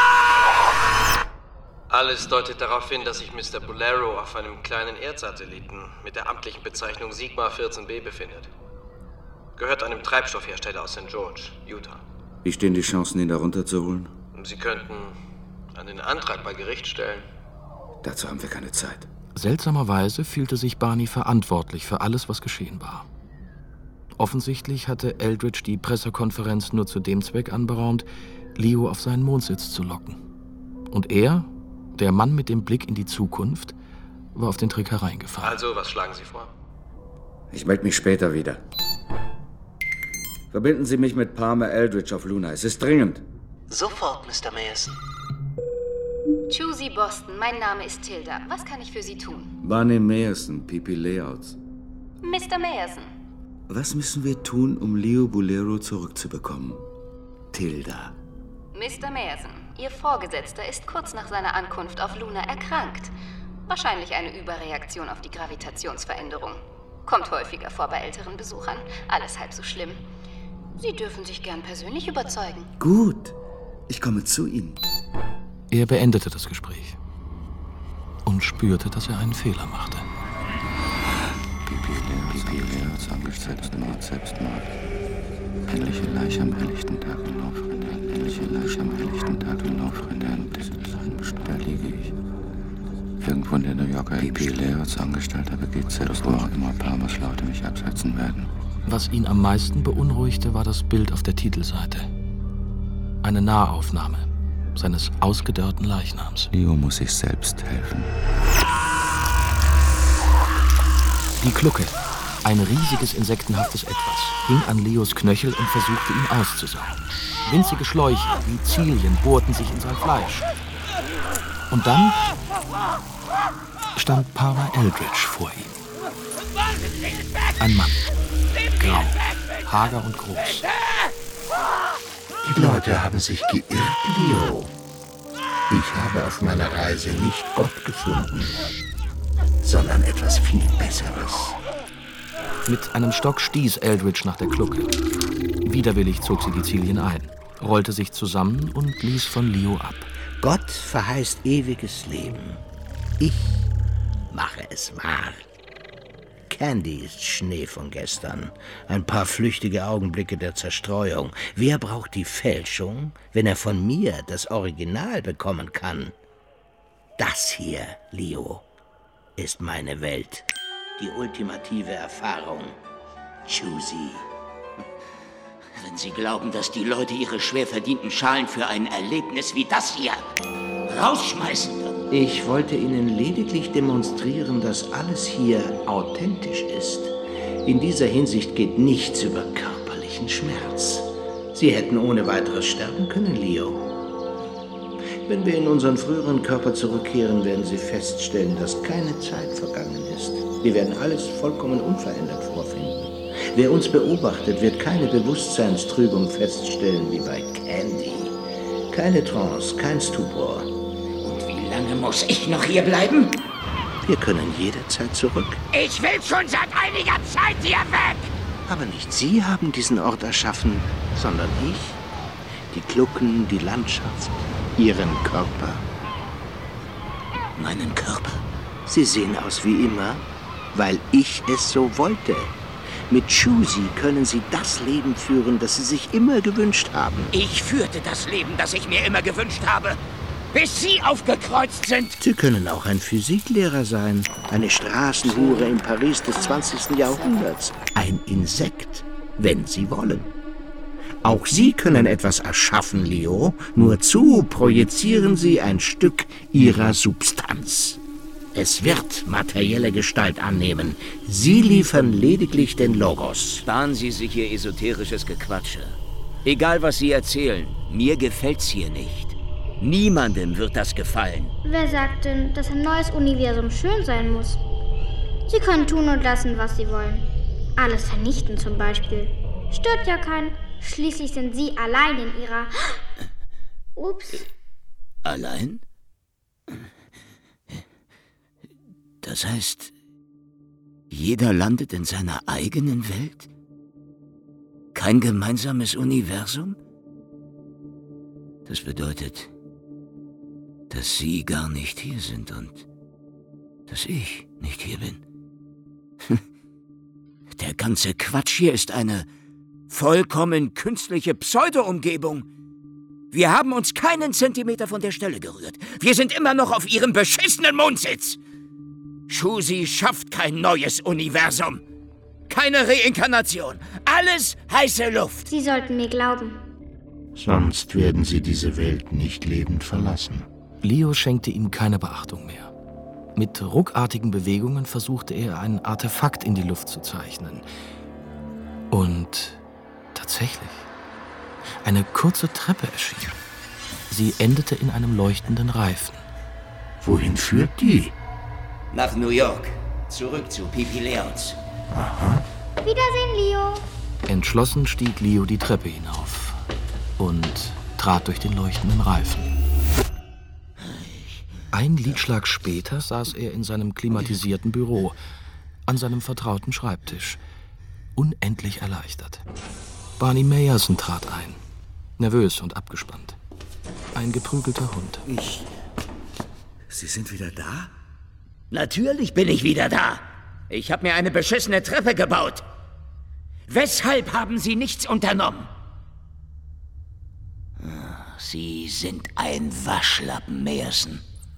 Alles deutet darauf hin, dass sich Mister Bolero auf einem kleinen Erdsatelliten mit der amtlichen Bezeichnung Sigma vierzehn b befindet. Gehört einem Treibstoffhersteller aus Sankt George, Utah. Wie stehen die Chancen, ihn da runterzuholen? Sie könnten einen Antrag bei Gericht stellen. Dazu haben wir keine Zeit. Seltsamerweise fühlte sich Barney verantwortlich für alles, was geschehen war. Offensichtlich hatte Eldridge die Pressekonferenz nur zu dem Zweck anberaumt, Leo auf seinen Mondsitz zu locken. Und er, der Mann mit dem Blick in die Zukunft, war auf den Trick hereingefallen. Also, was schlagen Sie vor? Ich melde mich später wieder. Verbinden Sie mich mit Palmer Eldridge auf Luna. Es ist dringend. Sofort, Mister Mayerson. Choosy Boston, mein Name ist Tilda. Was kann ich für Sie tun? Barney Mayerson, P P Layouts. Mister Mayerson. Was müssen wir tun, um Leo Bolero zurückzubekommen? Tilda. Mister Mayerson, Ihr Vorgesetzter ist kurz nach seiner Ankunft auf Luna erkrankt. Wahrscheinlich eine Überreaktion auf die Gravitationsveränderung. Kommt häufiger vor bei älteren Besuchern. Alles halb so schlimm. Sie dürfen sich gern persönlich überzeugen. Gut. Ich komme zu Ihnen. Er beendete das Gespräch und spürte, dass er einen Fehler machte. Layouts, angestellte Mord, Selbstmord. Endliche Leiche am helllichten Tag in Laufrinder. Endliche Leiche am helllichten Tag in Laufrinder. Da liege ich. Irgendwo in der New Yorker P P Layouts Angestellter begeht Selbstmord. Immer Palmers Laute mich absetzen werden. Was ihn am meisten beunruhigte, war das Bild auf der Titelseite. Eine Nahaufnahme seines ausgedörrten Leichnams. Leo muss sich selbst helfen. Die Glucke, ein riesiges insektenhaftes Etwas, hing an Leos Knöchel und versuchte ihn auszusaugen. Winzige Schläuche wie Zilien bohrten sich in sein Fleisch. Und dann stand Palmer Eldridge vor ihm. Ein Mann, grau, hager und groß. Die Leute haben sich geirrt, Leo. Ich habe auf meiner Reise nicht Gott gefunden, sondern etwas viel Besseres. Mit einem Stock stieß Eldridge nach der Glucke. Widerwillig zog sie die Zilien ein, rollte sich zusammen und ließ von Leo ab. Gott verheißt ewiges Leben. Ich mache es wahr. Candy ist Schnee von gestern. Ein paar flüchtige Augenblicke der Zerstreuung. Wer braucht die Fälschung, wenn er von mir das Original bekommen kann? Das hier, Leo, ist meine Welt. Die ultimative Erfahrung. Choosy. Wenn Sie glauben, dass die Leute ihre schwer verdienten Schalen für ein Erlebnis wie das hier rausschmeißen würden. Ich wollte Ihnen lediglich demonstrieren, dass alles hier authentisch ist. In dieser Hinsicht geht nichts über körperlichen Schmerz. Sie hätten ohne weiteres sterben können, Leo. Wenn wir in unseren früheren Körper zurückkehren, werden Sie feststellen, dass keine Zeit vergangen ist. Wir werden alles vollkommen unverändert vorfinden. Wer uns beobachtet, wird keine Bewusstseinstrübung feststellen wie bei Candy. Keine Trance, kein Stupor. Und wie lange muss ich noch hier bleiben? Wir können jederzeit zurück. Ich will schon seit einiger Zeit hier weg! Aber nicht Sie haben diesen Ort erschaffen, sondern ich. Die Glucken, die Landschaft, Ihren Körper. Meinen Körper? Sie sehen aus wie immer, weil ich es so wollte. Mit Chuzi können Sie das Leben führen, das Sie sich immer gewünscht haben. Ich führte das Leben, das ich mir immer gewünscht habe, bis Sie aufgekreuzt sind. Sie können auch ein Physiklehrer sein, eine Straßenhure in Paris des zwanzigsten Jahrhunderts. Ein Insekt, wenn Sie wollen. Auch Sie können etwas erschaffen, Leo. Nur zu projizieren Sie ein Stück Ihrer Substanz. Es wird materielle Gestalt annehmen. Sie liefern lediglich den Logos. Sparen Sie sich Ihr esoterisches Gequatsche. Egal, was Sie erzählen, mir gefällt's hier nicht. Niemandem wird das gefallen. Wer sagt denn, dass ein neues Universum schön sein muss? Sie können tun und lassen, was Sie wollen. Alles vernichten zum Beispiel. Stört ja keinen. Schließlich sind Sie allein in Ihrer... Ups. Allein? Das heißt, jeder landet in seiner eigenen Welt? Kein gemeinsames Universum? Das bedeutet, dass Sie gar nicht hier sind und dass ich nicht hier bin. Der ganze Quatsch hier ist eine vollkommen künstliche Pseudo-Umgebung. Wir haben uns keinen Zentimeter von der Stelle gerührt. Wir sind immer noch auf Ihrem beschissenen Mondsitz. Chuzi schafft kein neues Universum. Keine Reinkarnation. Alles heiße Luft. Sie sollten mir glauben. Sonst werden Sie diese Welt nicht lebend verlassen. Leo schenkte ihm keine Beachtung mehr. Mit ruckartigen Bewegungen versuchte er, ein Artefakt in die Luft zu zeichnen. Und tatsächlich, eine kurze Treppe erschien. Sie endete in einem leuchtenden Reifen. Wohin führt die? Nach New York. Zurück zu Pipi Layouts. Aha. Wiedersehen, Leo. Entschlossen stieg Leo die Treppe hinauf und trat durch den leuchtenden Reifen. Ein Liedschlag später saß er in seinem klimatisierten Büro, an seinem vertrauten Schreibtisch, unendlich erleichtert. Barney Mayerson trat ein, nervös und abgespannt. Ein geprügelter Hund. Ich... Sie sind wieder da? Natürlich bin ich wieder da. Ich habe mir eine beschissene Treppe gebaut. Weshalb haben Sie nichts unternommen? Sie sind ein Waschlappen, Mayerson.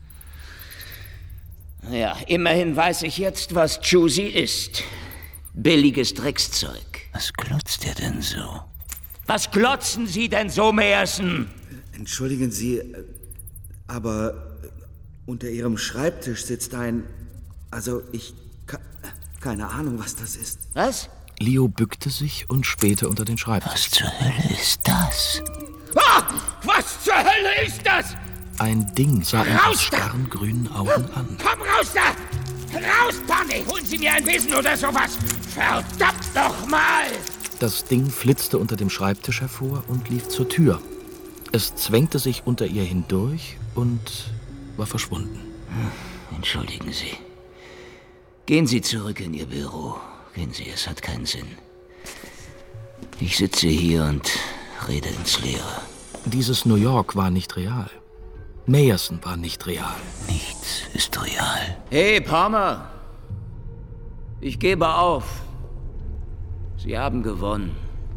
Ja, immerhin weiß ich jetzt, was Chuzi ist. Billiges Dreckszeug. Was glotzt er denn so? Was glotzen Sie denn so, Mayerson? Entschuldigen Sie, aber unter Ihrem Schreibtisch sitzt ein... Also, ich... Keine Ahnung, was das ist. Was? Leo bückte sich und spähte unter den Schreibtisch. Was zur Hölle ist das? Ah! Was zur Hölle ist das? Ein Ding sah ihn mit starren grünen Augen an. Komm raus da! Raus, Barney! Holen Sie mir ein Besen oder sowas! Verdammt noch mal! Das Ding flitzte unter dem Schreibtisch hervor und lief zur Tür. Es zwängte sich unter ihr hindurch und war verschwunden. Entschuldigen Sie. Gehen Sie zurück in Ihr Büro. Gehen Sie, es hat keinen Sinn. Ich sitze hier und rede ins Leere. Dieses New York war nicht real. Mayerson war nicht real. Nichts ist real. Hey, Palmer! Ich gebe auf. Sie haben gewonnen.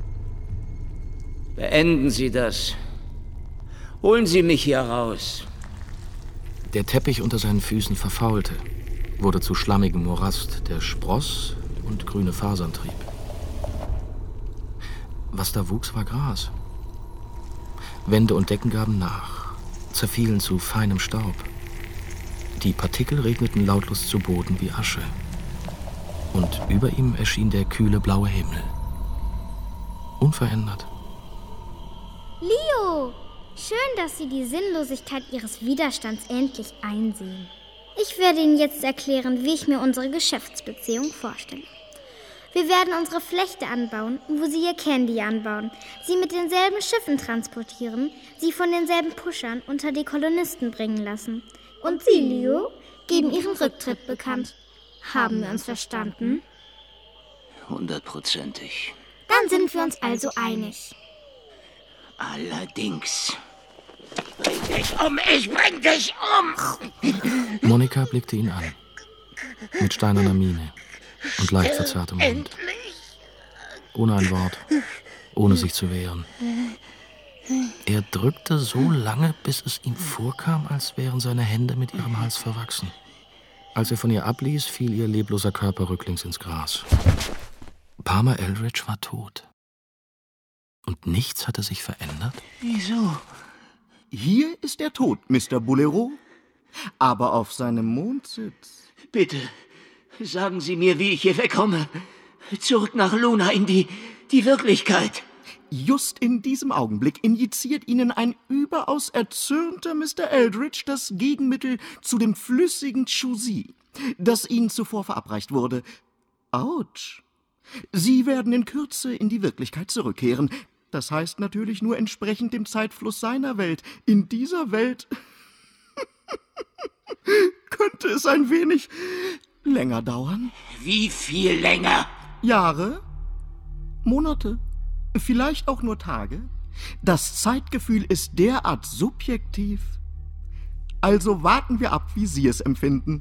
Beenden Sie das. Holen Sie mich hier raus. Der Teppich unter seinen Füßen verfaulte, wurde zu schlammigem Morast, der Spross und grüne Fasern trieb. Was da wuchs, war Gras. Wände und Decken gaben nach, zerfielen zu feinem Staub. Die Partikel regneten lautlos zu Boden wie Asche. Und über ihm erschien der kühle blaue Himmel. Unverändert. Leo! Schön, dass Sie die Sinnlosigkeit Ihres Widerstands endlich einsehen. Ich werde Ihnen jetzt erklären, wie ich mir unsere Geschäftsbeziehung vorstelle. Wir werden unsere Flechte anbauen, wo Sie Ihr Candy anbauen, Sie mit denselben Schiffen transportieren, Sie von denselben Pushern unter die Kolonisten bringen lassen. Und Sie, Leo, geben Ihren Rücktritt bekannt. Haben wir uns verstanden? Hundertprozentig. Dann sind wir uns also einig. Allerdings. Bring dich um, ich bring dich um! Monika blickte ihn an. Mit steinerner Miene und leicht verzerrtem Mund. Ohne ein Wort, ohne sich zu wehren. Er drückte so lange, bis es ihm vorkam, als wären seine Hände mit ihrem Hals verwachsen. Als er von ihr abließ, fiel ihr lebloser Körper rücklings ins Gras. Palmer Eldridge war tot. Und nichts hatte sich verändert? Wieso? Hier ist er tot, Mister Bolero. Aber auf seinem Mondsitz. Bitte, sagen Sie mir, wie ich hier wegkomme. Zurück nach Luna, in die, die Wirklichkeit. Just in diesem Augenblick injiziert Ihnen ein überaus erzürnter Mister Eldridge das Gegenmittel zu dem flüssigen Chusi, das Ihnen zuvor verabreicht wurde. Autsch. Sie werden in Kürze in die Wirklichkeit zurückkehren. Das heißt natürlich nur entsprechend dem Zeitfluss seiner Welt. In dieser Welt könnte es ein wenig länger dauern. Wie viel länger? Jahre, Monate, vielleicht auch nur Tage. Das Zeitgefühl ist derart subjektiv. Also warten wir ab, wie Sie es empfinden.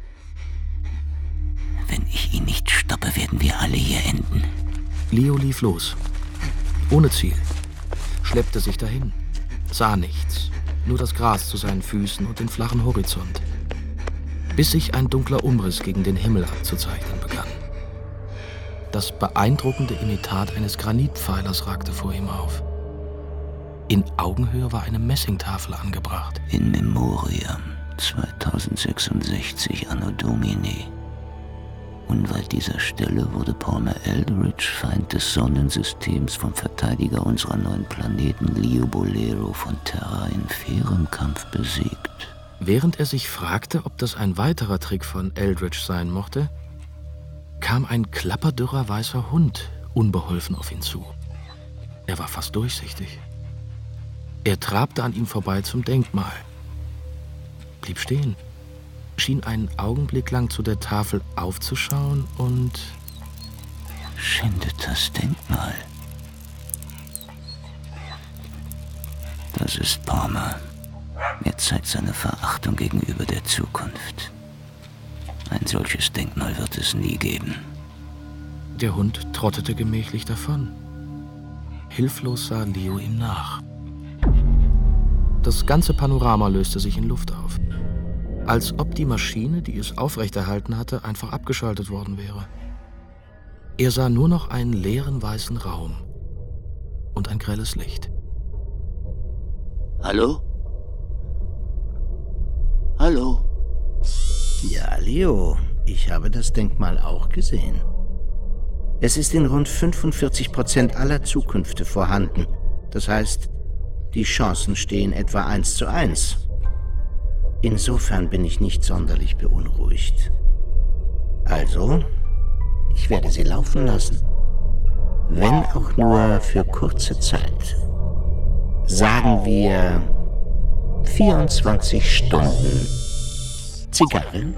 Wenn ich ihn nicht stoppe, werden wir alle hier enden. Leo lief los. Ohne Ziel. Schleppte sich dahin. Sah nichts. Nur das Gras zu seinen Füßen und den flachen Horizont. Bis sich ein dunkler Umriss gegen den Himmel abzuzeichnen begann. Das beeindruckende Imitat eines Granitpfeilers ragte vor ihm auf. In Augenhöhe war eine Messingtafel angebracht. In Memoriam zweitausendsechsundsechzig Anno Domini. Unweit dieser Stelle wurde Palmer Eldridge, Feind des Sonnensystems, vom Verteidiger unserer neuen Planeten Leo Bolero von Terra in fairem Kampf besiegt. Während er sich fragte, ob das ein weiterer Trick von Eldridge sein mochte, kam ein klapperdürrer weißer Hund unbeholfen auf ihn zu. Er war fast durchsichtig. Er trabte an ihm vorbei zum Denkmal, blieb stehen, schien einen Augenblick lang zu der Tafel aufzuschauen und schändet das Denkmal. Das ist Palmer. Er zeigt seine Verachtung gegenüber der Zukunft. Ein solches Denkmal wird es nie geben. Der Hund trottete gemächlich davon. Hilflos sah Leo ihm nach. Das ganze Panorama löste sich in Luft auf. Als ob die Maschine, die es aufrechterhalten hatte, einfach abgeschaltet worden wäre. Er sah nur noch einen leeren weißen Raum und ein grelles Licht. Hallo? Hallo? Ja, Leo, ich habe das Denkmal auch gesehen. Es ist in rund fünfundvierzig Prozent aller Zukünfte vorhanden. Das heißt, die Chancen stehen etwa eins zu eins. Insofern bin ich nicht sonderlich beunruhigt. Also, ich werde sie laufen lassen. Wenn auch nur für kurze Zeit. Sagen wir vierundzwanzig Stunden. Zigarre?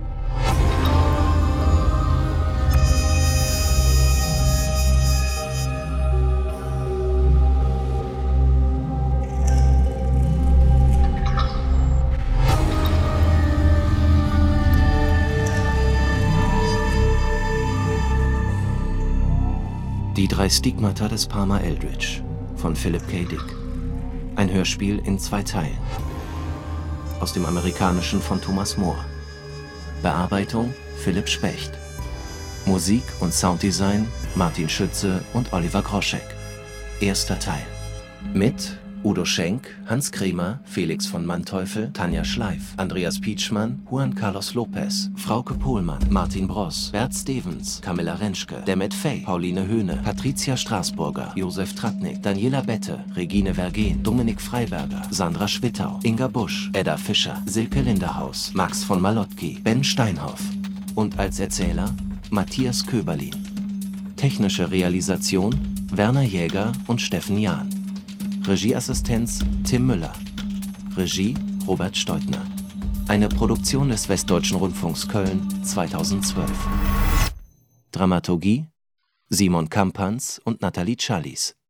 Die drei Stigmata des Palmer Eldridge von Philip K. Dick. Ein Hörspiel in zwei Teilen. Aus dem Amerikanischen von Thomas Moore. Bearbeitung Philipp Specht. Musik und Sounddesign Martin Schütze und Oliver Groschek. Erster Teil. Mit Udo Schenk, Hans Kremer, Felix von Manteuffel, Tanja Schleif, Andreas Pietschmann, Juan Carlos Lopez, Frauke Pohlmann, Martin Bross, Bert Stevens, Camilla Rentschke, Demet Fey, Pauline Höhne, Patricia Straßburger, Josef Tratnik, Daniela Bette, Regine Vergen, Dominik Freiberger, Sandra Schwittau, Inga Busch, Edda Fischer, Silke Linderhaus, Max von Malotki, Ben Steinhoff und als Erzähler Matthias Köberlin. Technische Realisation Werner Jäger und Steffen Jahn. Regieassistenz Tim Müller. Regie Robert Steutner. Eine Produktion des Westdeutschen Rundfunks Köln zweitausendzwölf. Dramaturgie Simon Kampans und Nathalie Challis.